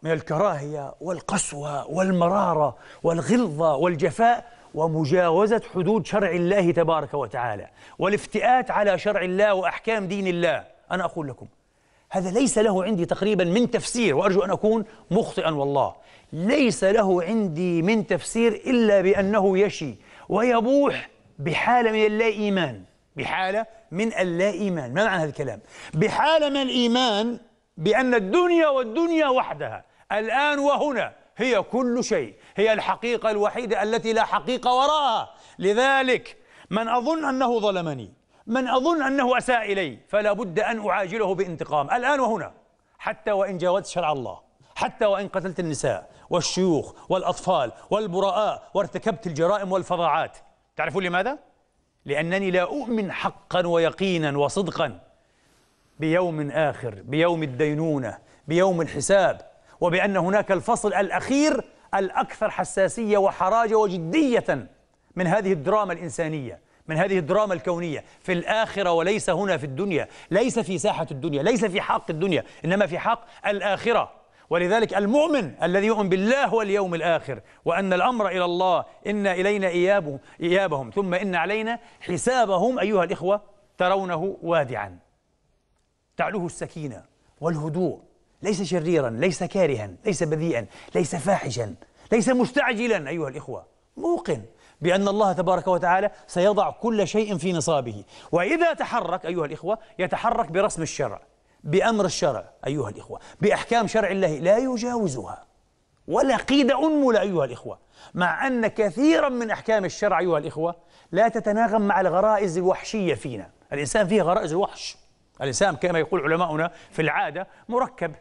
من الكراهية والقسوة والمرارة والغلظة والجفاء ومجاوزة حدود شرع الله تبارك وتعالى والافتئات على شرع الله وأحكام دين الله. أنا أقول لكم هذا ليس له عندي تقريبا من تفسير، وأرجو أن أكون مخطئا والله، ليس له عندي من تفسير إلا بأنه يشي ويبوح بحالة من اللا إيمان، بحالة من اللا إيمان. ما معنى هذا الكلام؟ بحالة من الإيمان بأن الدنيا والدنيا وحدها الآن وهنا هي كل شيء، هي الحقيقة الوحيدة التي لا حقيقة وراءها. لذلك من أظن أنه ظلمني، من أظن أنه أساء إلي، فلا بد أن أعاجله بانتقام الآن وهنا، حتى وإن جاوزت شرع الله، حتى وإن قتلت النساء والشيوخ والأطفال والبراء وارتكبت الجرائم والفظاعات. تعرفون لماذا؟ لأنني لا أؤمن حقا ويقينا وصدقا بيوم آخر، بيوم الدينونة، بيوم الحساب، وبأن هناك الفصل الأخير الأكثر حساسية وحراجة وجدية من هذه الدراما الإنسانية، من هذه الدراما الكونية، في الآخرة وليس هنا في الدنيا، ليس في ساحة الدنيا، ليس في حق الدنيا، إنما في حق الآخرة. ولذلك المؤمن الذي يؤمن بالله واليوم الآخر وأن الأمر إلى الله، إن إلينا إيابهم, إيابهم ثم إن علينا حسابهم، أيها الإخوة ترونه وادعا تعلوه السكينة والهدوء، ليس شريرا، ليس كارها، ليس بذيئا، ليس فاحشا، ليس مستعجلا. أيها الإخوة موقن بأن الله تبارك وتعالى سيضع كل شيء في نصابه، وإذا تحرك أيها الإخوة يتحرك برسم الشرع، بأمر الشرع أيها الإخوة، بأحكام شرع الله لا يجاوزها ولا قيد أنمل أيها الإخوة، مع أن كثيرا من أحكام الشرع أيها الإخوة لا تتناغم مع الغرائز الوحشية فينا. الإنسان فيه غرائز الوحش، الإنسان كما يقول علماؤنا في العادة مركب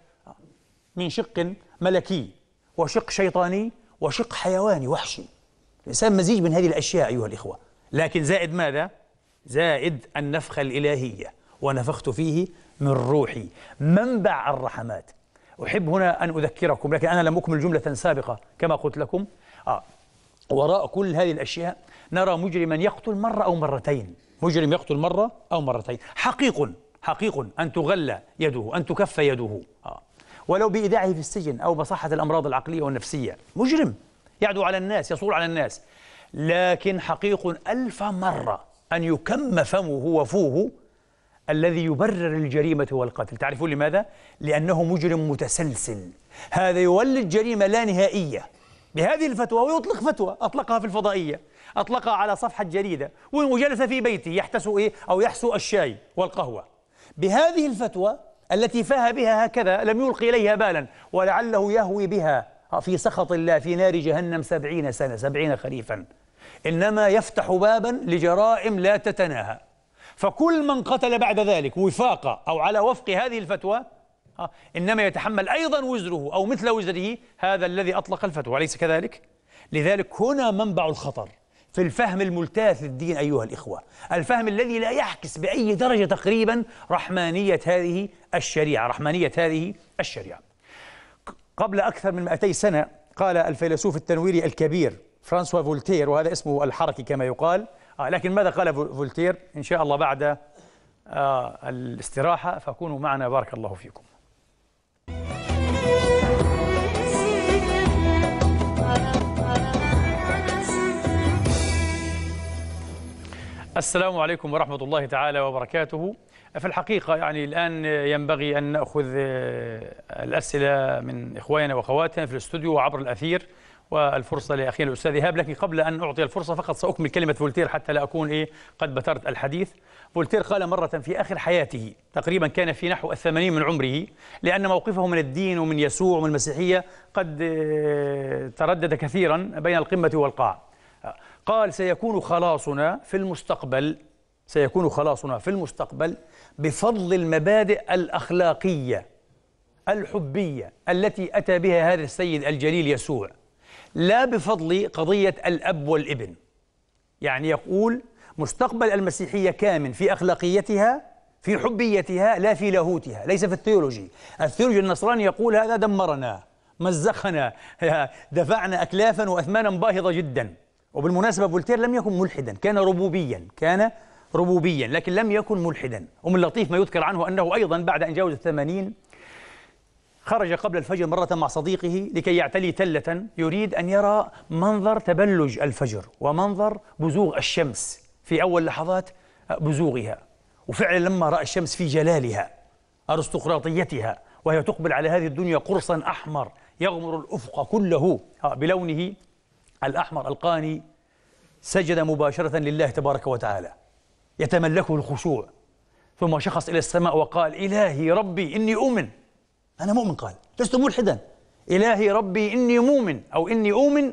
من شق ملكي وشق شيطاني وشق حيواني وحشي. الإنسان مزيج من هذه الأشياء أيها الإخوة، لكن زائد ماذا؟ زائد النفخة الإلهية، ونفخت فيه من روحي، منبع الرحمات. أحب هنا أن أذكركم، لكن أنا لم أكمل جملة سابقة كما قلت لكم. آه. وراء كل هذه الأشياء نرى مجرما يقتل مرة أو مرتين، مجرم يقتل مرة أو مرتين، حقيق حقيق أن تغلى يده، أن تكف يده، آه. ولو بإيداعه في السجن أو مصحة الأمراض العقلية والنفسية، مجرم يعدو على الناس، يصول على الناس، لكن حقيق ألف مرة أن يكم فمه وفوه الذي يبرر الجريمة والقتل. تعرفون لماذا؟ لأنه مجرم متسلسل، هذا يولد جريمة لا نهائية بهذه الفتوى، ويطلق فتوى أطلقها في الفضائية، أطلقها على صفحة جريدة، وجلس في بيته يحتسو إيه أو يحسو الشاي والقهوة بهذه الفتوى التي فاه بها هكذا، لم يلقي إليها بالا، ولعله يهوي بها في سخط الله في نار جهنم سبعين سنة، سبعين خريفا، إنما يفتح بابا لجرائم لا تتناهى. فكل من قتل بعد ذلك وفاق أو على وفق هذه الفتوى إنما يتحمل أيضا وزره أو مثل وزره هذا الذي أطلق الفتوى، أليس كذلك؟ لذلك هنا منبع الخطر في الفهم الملتاث للدين أيها الإخوة، الفهم الذي لا يعكس بأي درجة تقريبا رحمانية هذه الشريعة، رحمانية هذه الشريعة. قبل أكثر من مئتي سنة قال الفيلسوف التنويري الكبير فرانسوا فولتير، وهذا اسمه الحركي كما يقال، آه لكن ماذا قال فولتير؟ إن شاء الله بعد آه الاستراحة فكونوا معنا، بارك الله فيكم. السلام عليكم ورحمة الله تعالى وبركاته. في الحقيقة يعني الآن ينبغي أن نأخذ الأسئلة من إخواننا وأخواتنا في الاستوديو وعبر الأثير، والفرصة لأخينا الأستاذ إيهاب. لكن قبل أن أعطي الفرصة فقط سأكمل كلمة فولتير حتى لا أكون إيه قد بترت الحديث. فولتير قال مرة في آخر حياته، تقريبا كان في نحو الثمانين من عمره، لأن موقفه من الدين ومن يسوع ومن المسيحية قد تردد كثيرا بين القمة والقاع، قال سيكون خلاصنا في المستقبل، سيكون خلاصنا في المستقبل بفضل المبادئ الأخلاقية الحبية التي أتى بها هذا السيد الجليل يسوع، لا بفضل قضية الأب والابن. يعني يقول مستقبل المسيحية كامن في أخلاقيتها، في حبيتها، لا في لاهوتها، ليس في الثيولوجي. الثيولوجي النصراني يقول هذا دمرنا، مزقنا، دفعنا أكلافا وأثمانا باهظة جدا. وبالمناسبة فولتير لم يكن ملحدا، كان ربوبيا، كان ربوبيا لكن لم يكن ملحدا. ومن لطيف ما يذكر عنه أنه أيضا بعد أن جاوز الثمانين خرج قبل الفجر مرة مع صديقه لكي يعتلي تلة، يريد أن يرى منظر تبلج الفجر ومنظر بزوغ الشمس في أول لحظات بزوغها. وفعلا لما رأى الشمس في جلالها أرستقراطيتها وهي تقبل على هذه الدنيا قرصا أحمر يغمر الأفق كله بلونه الأحمر القاني، سجد مباشرة لله تبارك وتعالى يتملكه الخشوع، ثم شخص إلى السماء وقال: إلهي ربي إني أؤمن. أنا مؤمن، قال، لست ملحدا، إلهي ربي إني مؤمن أو إني أؤمن.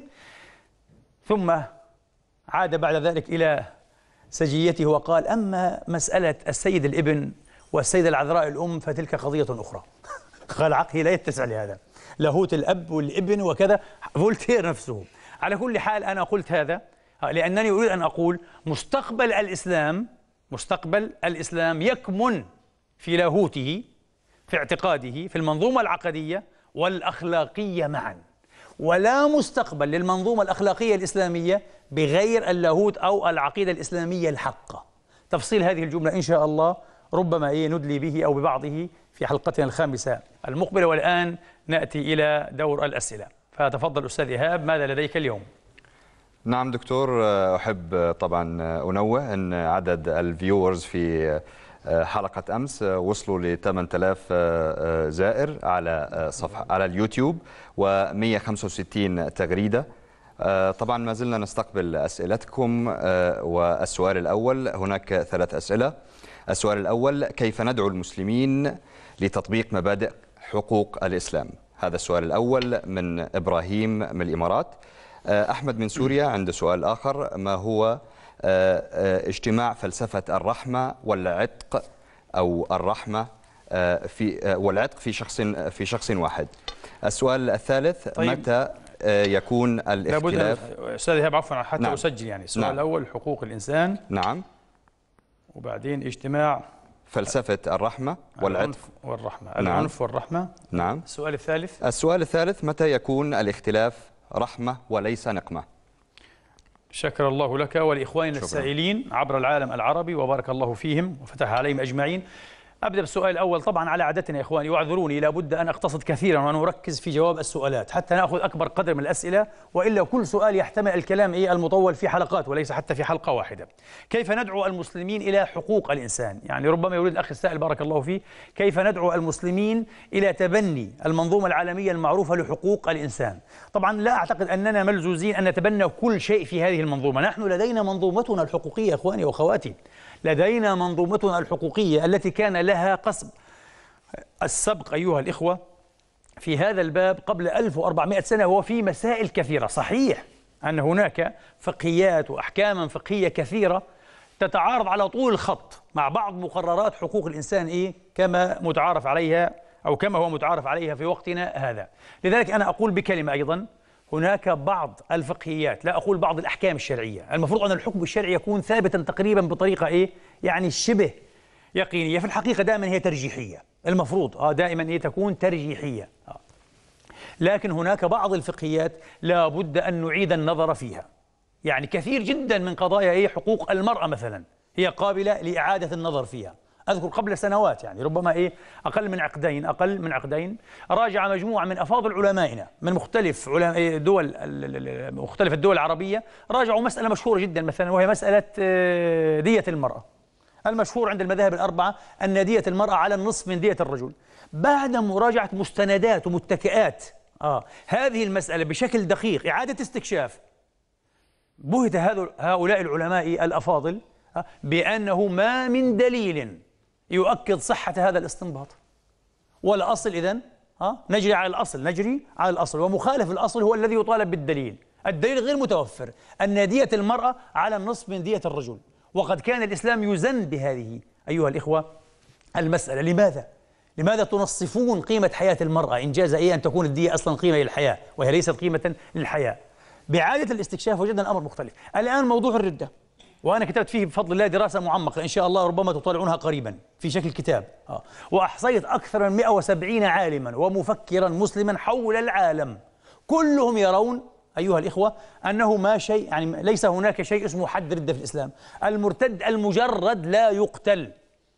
ثم عاد بعد ذلك إلى سجيته وقال: أما مسألة السيد الابن والسيدة العذراء الأم فتلك قضية أخرى. قال: عقلي لا يتسع لهذا، لاهوت الأب والابن وكذا، فولتير نفسه. على كل حال أنا قلت هذا لأنني أريد أن أقول مستقبل الإسلام مستقبل الإسلام يكمن في لاهوته، في اعتقاده، في المنظومة العقدية والأخلاقية معا، ولا مستقبل للمنظومة الأخلاقية الإسلامية بغير اللاهوت أو العقيدة الإسلامية الحقة. تفصيل هذه الجملة إن شاء الله ربما إيه ندلي به أو ببعضه في حلقتنا الخامسة المقبلة. والآن نأتي إلى دور الأسئلة، فتفضل أستاذ إيهاب، ماذا لديك اليوم؟ نعم دكتور، أحب طبعا أنوه أن عدد الفيورز في حلقة أمس وصلوا ل ثمانية آلاف زائر على صفحة على اليوتيوب ومئة وخمسة وستين تغريدة. طبعا ما زلنا نستقبل أسئلتكم، والسؤال الأول، هناك ثلاث أسئلة. السؤال الأول: كيف ندعو المسلمين لتطبيق مبادئ حقوق الإسلام؟ هذا السؤال الأول من إبراهيم من الإمارات. أحمد من سوريا عنده سؤال آخر: ما هو اجتماع فلسفة الرحمة والعتق أو الرحمة في والعتق في شخص في شخص واحد؟ السؤال الثالث: طيب. متى يكون الاختلاف؟ أستاذ إيهاب عفوا حتى نعم. أسجل يعني السؤال نعم. الأول حقوق الإنسان، نعم، وبعدين اجتماع فلسفة الرحمة والعتق العنف والرحمة، نعم. العنف والرحمة، نعم. السؤال الثالث السؤال الثالث: متى يكون الاختلاف رحمة وليس نقمة؟ شكر الله لك ولإخواننا السائلين عبر العالم العربي وبارك الله فيهم وفتح عليهم أجمعين. أبدأ بالسؤال الأول. طبعا على عادتنا يا إخواني، واعذروني، لابد أن أقتصد كثيرا وأن أركز في جواب السؤالات حتى نأخذ أكبر قدر من الأسئلة، وإلا كل سؤال يحتمل الكلام إيه المطول في حلقات وليس حتى في حلقة واحدة. كيف ندعو المسلمين إلى حقوق الإنسان؟ يعني ربما يريد الأخ السائل بارك الله فيه كيف ندعو المسلمين إلى تبني المنظومة العالمية المعروفة لحقوق الإنسان. طبعا لا أعتقد أننا ملزوزين أن نتبنى كل شيء في هذه المنظومة. نحن لدينا منظومتنا الحقوقية إخواني وأخواتي، لدينا منظومتنا الحقوقية التي كان لها قصب السبق أيها الإخوة في هذا الباب قبل ألف وأربعمائة سنة، وفي مسائل كثيرة. صحيح أن هناك فقهيات وأحكاما فقهية كثيرة تتعارض على طول الخط مع بعض مقررات حقوق الإنسان إيه كما متعارف عليها أو كما هو متعارف عليها في وقتنا هذا. لذلك أنا أقول بكلمة أيضا: هناك بعض الفقهيات، لا أقول بعض الأحكام الشرعية، المفروض أن الحكم الشرعي يكون ثابتا تقريبا بطريقة إيه يعني شبه يقينية. في الحقيقة دائما هي ترجيحية، المفروض آه دائما هي تكون ترجيحية آه. لكن هناك بعض الفقهيات لا بد أن نعيد النظر فيها. يعني كثير جدا من قضايا إيه حقوق المرأة مثلا هي قابلة لإعادة النظر فيها. أذكر قبل سنوات يعني ربما إيه أقل من عقدين أقل من عقدين راجع مجموعة من أفاضل علمائنا من مختلف دول مختلف الدول العربية، راجعوا مسألة مشهورة جدا مثلا، وهي مسألة دية المرأة. المشهور عند المذاهب الأربعة أن دية المرأة على النصف من دية الرجل. بعد مراجعة مستندات ومتكئات آه هذه المسألة بشكل دقيق، إعادة استكشاف، بهت هؤلاء العلماء الأفاضل آه بأنه ما من دليل يؤكد صحة هذا الاستنباط. والأصل إذن ها نجري على الأصل نجري على الأصل ومخالف الأصل هو الذي يطالب بالدليل. الدليل غير متوفر أن دية المرأة على النصف من دية الرجل، وقد كان الإسلام يزن بهذه أيها الإخوة المسألة. لماذا؟ لماذا تنصفون قيمة حياة المرأة إن جاز إيه أن تكون الدية أصلا قيمة للحياة وهي ليست قيمة للحياة؟ بعادة الاستكشاف وجدنا الأمر مختلف. الآن موضوع الردة، وأنا كتبت فيه بفضل الله دراسة معمقة إن شاء الله ربما تطالعونها قريبا في شكل كتاب آه. وأحصيت أكثر من مئة وسبعين عالما ومفكرا مسلما حول العالم، كلهم يرون أيها الإخوة أنه ما شيء يعني ليس هناك شيء اسمه حد ردة في الإسلام. المرتد المجرد لا يقتل،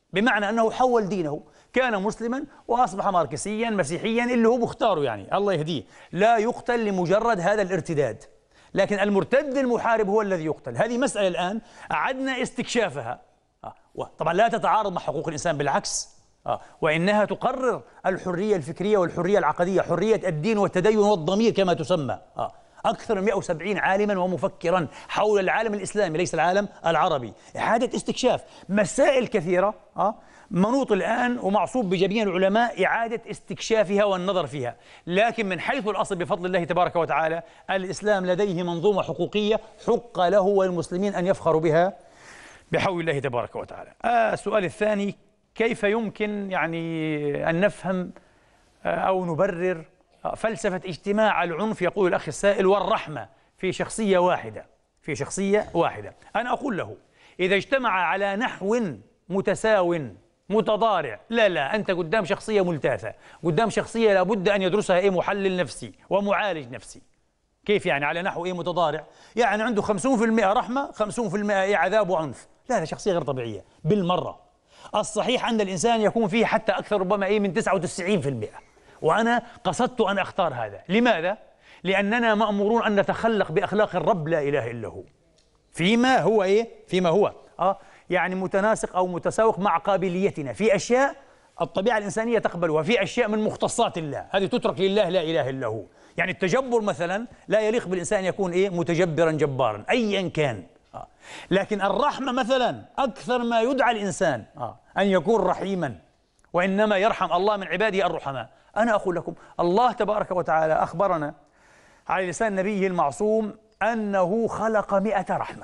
بمعنى أنه حول دينه، كان مسلما وأصبح ماركسيا مسيحيا اللي هو مختاره، يعني الله يهديه، لا يقتل لمجرد هذا الارتداد، لكن المرتد المحارب هو الذي يقتل. هذه مسألة الآن أعدنا استكشافها، طبعا لا تتعارض مع حقوق الإنسان، بالعكس، وإنها تقرر الحرية الفكرية والحرية العقدية، حرية الدين والتدين والضمير كما تسمى. أكثر من مئة وسبعين عالما ومفكرا حول العالم الإسلامي ليس العالم العربي، إعادة استكشاف مسائل كثيرة منوط الآن ومعصوب بجميع العلماء إعادة استكشافها والنظر فيها، لكن من حيث الأصل بفضل الله تبارك وتعالى الإسلام لديه منظومة حقوقية حق له والمسلمين أن يفخروا بها بحول الله تبارك وتعالى. آه السؤال الثاني: كيف يمكن يعني أن نفهم أو نبرر فلسفة اجتماع العنف، يقول الأخ السائل، والرحمة في شخصية واحدة في شخصية واحدة؟ أنا أقول له: إذا اجتمع على نحو متساو متضارع، لا لا أنت قدام شخصية ملتاثة، قدام شخصية لابد أن يدرسها إيه محلل نفسي ومعالج نفسي. كيف يعني على نحو إيه متضارع؟ يعني عنده خمسين بالمئة رحمة، خمسين بالمئة إيه عذاب وعنف. لا، هذا شخصية غير طبيعية بالمرة. الصحيح أن الإنسان يكون فيه حتى أكثر ربما إيه من تسعة وتسعين بالمئة، وأنا قصدت أن أختار هذا. لماذا؟ لأننا مأمورون أن نتخلق بأخلاق الرب لا إله إلا هو، فيما هو إيه؟ فيما هو آه يعني متناسق أو متساوق مع قابليتنا. في أشياء الطبيعة الإنسانية تقبلها، في أشياء من مختصات الله هذه تترك لله لا إله إلا هو. يعني التجبر مثلا لا يليق بالإنسان يكون إيه؟ متجبرا جبارا أيا كان. آه. لكن الرحمة مثلا أكثر ما يدعى الإنسان آه. أن يكون رحيما، وإنما يرحم الله من عباده الرحماء. أنا أقول لكم الله تبارك وتعالى أخبرنا على لسان نبيه المعصوم أنه خلق مئة رحمة.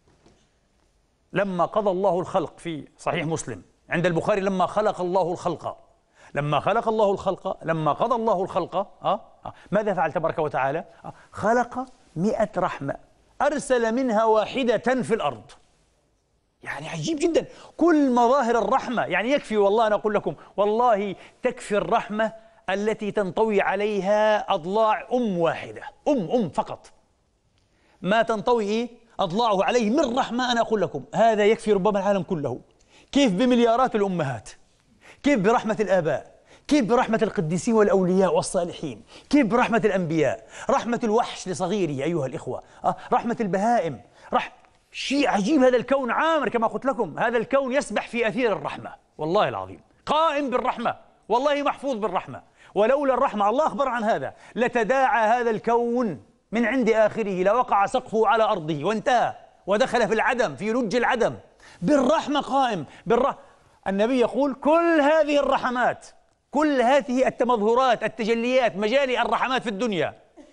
لما قضى الله الخلق في صحيح مسلم عند البخاري، لما خلق الله الخلق لما خلق الله الخلق لما قضى الله الخلق آه آه ماذا فعل تبارك وتعالى؟ آه خلق مئة رحمة، أرسل منها واحدة في الأرض. يعني عجيب جدا، كل مظاهر الرحمة. يعني يكفي والله، أنا أقول لكم والله تكفي الرحمة التي تنطوي عليها أضلاع أم واحدة، أم أم فقط، ما تنطوي إيه؟ أضلاعه عليه من رحمة. أنا أقول لكم هذا يكفي ربما العالم كله. كيف بمليارات الأمهات، كيف برحمة الآباء، كيف برحمة القديسين والأولياء والصالحين، كيف برحمة الأنبياء، رحمة الوحش لصغيره أيها الإخوة، أه رحمة البهائم، رح شيء عجيب. هذا الكون عامر كما قلت لكم، هذا الكون يسبح في أثير الرحمة، والله العظيم قائم بالرحمة، والله محفوظ بالرحمة. ولولا الرحمة، الله أخبر عن هذا، لتداعى هذا الكون من عند آخره، لوقع سقفه على أرضه وانتهى ودخل في العدم، في لج العدم. بالرحمة قائم بالرحمة. النبي يقول كل هذه الرحمات، كل هذه التمظهرات التجليات، مجالي الرحمات في الدنيا،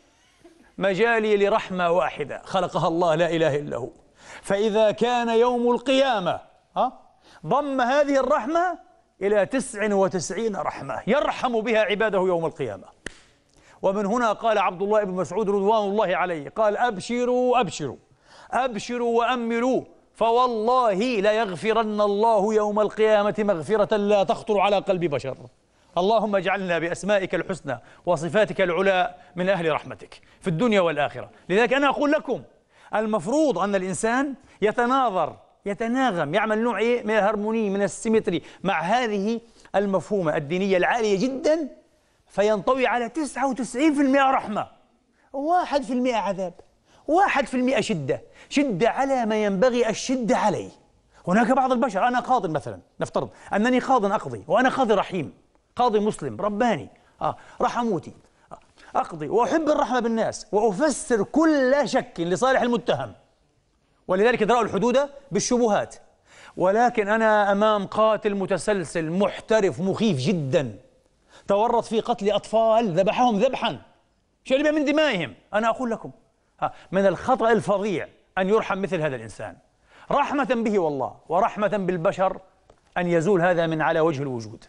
مجالي لرحمة واحدة خلقها الله لا إله إلا هو. فإذا كان يوم القيامة ها ضم هذه الرحمة إلى تسع وتسعين رحمة يرحم بها عباده يوم القيامة. ومن هنا قال عبد الله بن مسعود رضوان الله عليه، قال أبشروا أبشروا أبشروا وأملوا، فوالله ليغفرن الله يوم القيامة مغفرة لا تخطر على قلب بشر. اللهم اجعلنا بأسمائك الحسنى وصفاتك العلى من أهل رحمتك في الدنيا والآخرة. لذلك أنا أقول لكم المفروض أن الإنسان يتناظر يتناغم، يعمل نوع إيه؟ من الهرموني، من السيمتري مع هذه المفهومة الدينية العالية جدا، فينطوي على تسعة وتسعين بالمئة رحمة، واحد في المئة عذاب، واحد في المئة شدة، شدة على ما ينبغي الشدة عليه. هناك بعض البشر، أنا قاض مثلا، نفترض أنني قاض أقضي، وأنا قاضي رحيم، قاضي مسلم رباني آه رحموتي، آه أقضي وأحب الرحمة بالناس وأفسر كل شك لصالح المتهم، ولذلك ادرأوا الحدود بالشبهات. ولكن أنا أمام قاتل متسلسل محترف مخيف جدا، تورط في قتل أطفال، ذبحهم ذبحا، شرب من دمائهم. أنا أقول لكم من الخطأ الفظيع أن يرحم مثل هذا الإنسان، رحمة به والله ورحمة بالبشر، أن يزول هذا من على وجه الوجود.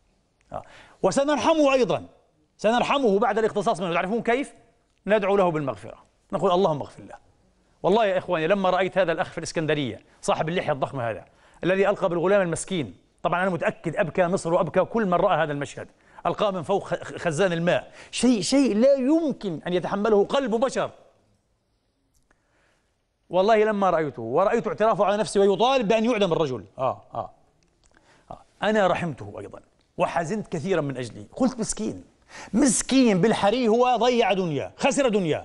وسنرحمه أيضا، سنرحمه بعد الاقتصاص منه. تعرفون كيف؟ ندعو له بالمغفرة، نقول اللهم اغفر له. والله يا إخواني لما رأيت هذا الأخ في الإسكندرية صاحب اللحية الضخمة هذا الذي ألقى بالغلام المسكين، طبعا أنا متأكد أبكى مصر وأبكى كل من رأى هذا المشهد، ألقاه من فوق خزان الماء، شيء شيء لا يمكن أن يتحمله قلب بشر. والله لما رأيته ورأيت اعترافه على نفسه ويطالب بأن يعدم الرجل آه آه, آه. أنا رحمته أيضا وحزنت كثيرا من أجله. قلت مسكين مسكين بالحري، هو ضيع دنيا، خسر دنيا،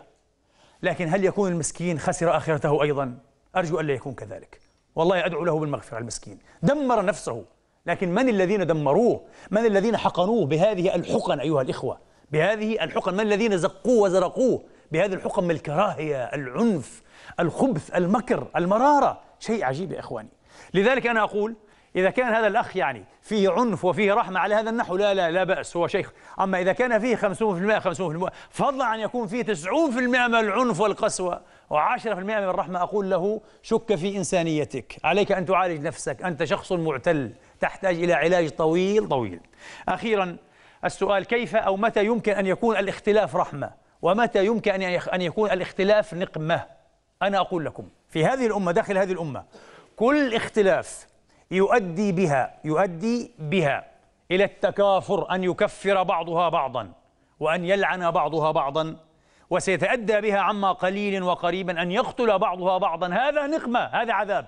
لكن هل يكون المسكين خسر آخرته أيضا؟ أرجو ألا يكون كذلك. والله أدعو له بالمغفرة. المسكين دمر نفسه، لكن من الذين دمروه؟ من الذين حقنوه بهذه الحقن أيها الإخوة؟ بهذه الحقن، من الذين زقوه وزرقوه بهذه الحقن من الكراهية، العنف، الخبث، المكر، المرارة؟ شيء عجيب يا إخواني. لذلك أنا أقول إذا كان هذا الأخ يعني فيه عنف وفيه رحمة على هذا النحو، لا لا لا بأس، هو شيخ. أما إذا كان فيه خمسون بالمئة خمسون بالمئة، فضلا عن يكون فيه تسعون بالمئة من العنف والقسوة وعشرة بالمئة من الرحمة، أقول له شك في إنسانيتك، عليك أن تعالج نفسك، أنت شخص معتل تحتاج إلى علاج طويل طويل. أخيرا السؤال: كيف أو متى يمكن أن يكون الاختلاف رحمة؟ ومتى يمكن أن يكون الاختلاف نقمة؟ أنا أقول لكم في هذه الأمة، داخل هذه الأمة، كل اختلاف يؤدي بها يؤدي بها إلى التكافر، أن يكفر بعضها بعضا وأن يلعن بعضها بعضا، وسيتأدى بها عما قليل وقريبا أن يقتل بعضها بعضا. هذا نقمة، هذا عذاب.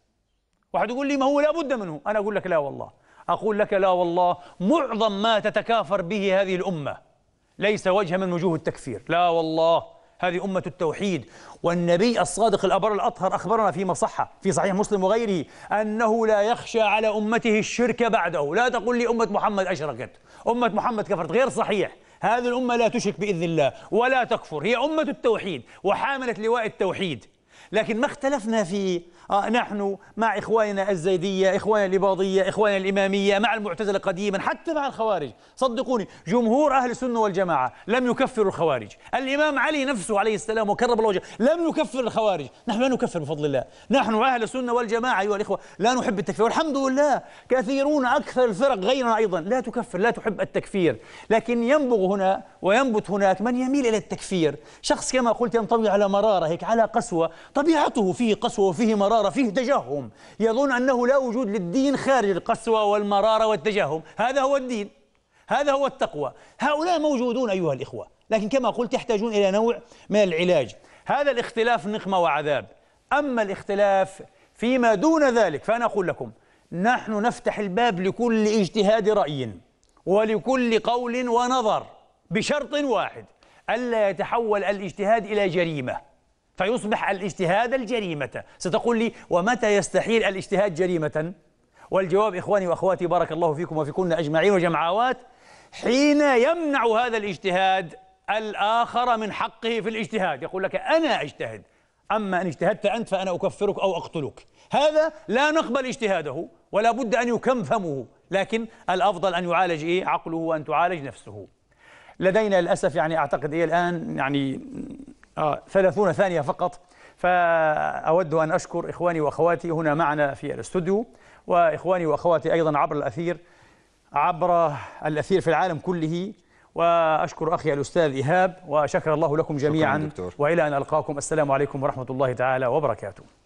واحد يقول لي ما هو لا بد منه، أنا أقول لك لا والله، أقول لك لا والله، معظم ما تتكافر به هذه الأمة ليس وجه من وجوه التكفير، لا والله، هذه أمة التوحيد. والنبي الصادق الأبر الأطهر أخبرنا فيما صح في صحيح مسلم وغيره أنه لا يخشى على أمته الشرك بعده. لا تقل لي أمة محمد أشركت، أمة محمد كفرت، غير صحيح. هذه الأمة لا تشرك بإذن الله ولا تكفر، هي أمة التوحيد وحاملة لواء التوحيد. لكن ما اختلفنا فيه آه نحن مع إخواننا الزيدية، إخواننا الإباضية، إخواننا الإمامية، مع المعتزلة قديما، حتى مع الخوارج. صدقوني جمهور أهل السنة والجماعة لم يكفروا الخوارج. الإمام علي نفسه عليه السلام وكرم الله وجهه لم يكفر الخوارج. نحن لا نكفر بفضل الله، نحن أهل السنة والجماعة أيها الإخوة لا نحب التكفير، والحمد لله كثيرون أكثر الفرق غيرنا أيضا لا تكفر، لا تحب التكفير. لكن ينبغ هنا وينبت هناك من يميل إلى التكفير. شخص كما قلت ينطوي على مرارة هيك، على قسوة، طبيعته فيه قسوة وفيه مرارة، فيه تجهم، يظن أنه لا وجود للدين خارج القسوة والمرارة والتجهم. هذا هو الدين، هذا هو التقوى. هؤلاء موجودون أيها الإخوة، لكن كما قلت يحتاجون إلى نوع من العلاج. هذا الاختلاف نقمة وعذاب. أما الاختلاف فيما دون ذلك فأنا أقول لكم نحن نفتح الباب لكل اجتهاد رأي ولكل قول ونظر، بشرط واحد: ألا يتحول الاجتهاد إلى جريمة فيصبح الاجتهاد الجريمة. ستقول لي ومتى يستحيل الاجتهاد جريمة؟ والجواب إخواني وأخواتي بارك الله فيكم وفيكن أجمعين وجمعوات: حين يمنع هذا الاجتهاد الآخر من حقه في الاجتهاد، يقول لك أنا أجتهد، أما إن اجتهدت أنت فأنا أكفرك أو أقتلك. هذا لا نقبل اجتهاده ولا بد أن يكم فمه، لكن الأفضل أن يعالج إيه؟ عقله، وأن تعالج نفسه. لدينا للأسف يعني أعتقد إيه الآن يعني آه ثلاثون ثانية فقط، فأود أن أشكر إخواني وأخواتي هنا معنا في الاستوديو، وإخواني وأخواتي أيضا عبر الأثير عبر الأثير في العالم كله، وأشكر أخي الأستاذ إيهاب، وشكر الله لكم جميعا، وإلى أن ألقاكم. السلام عليكم ورحمة الله تعالى وبركاته.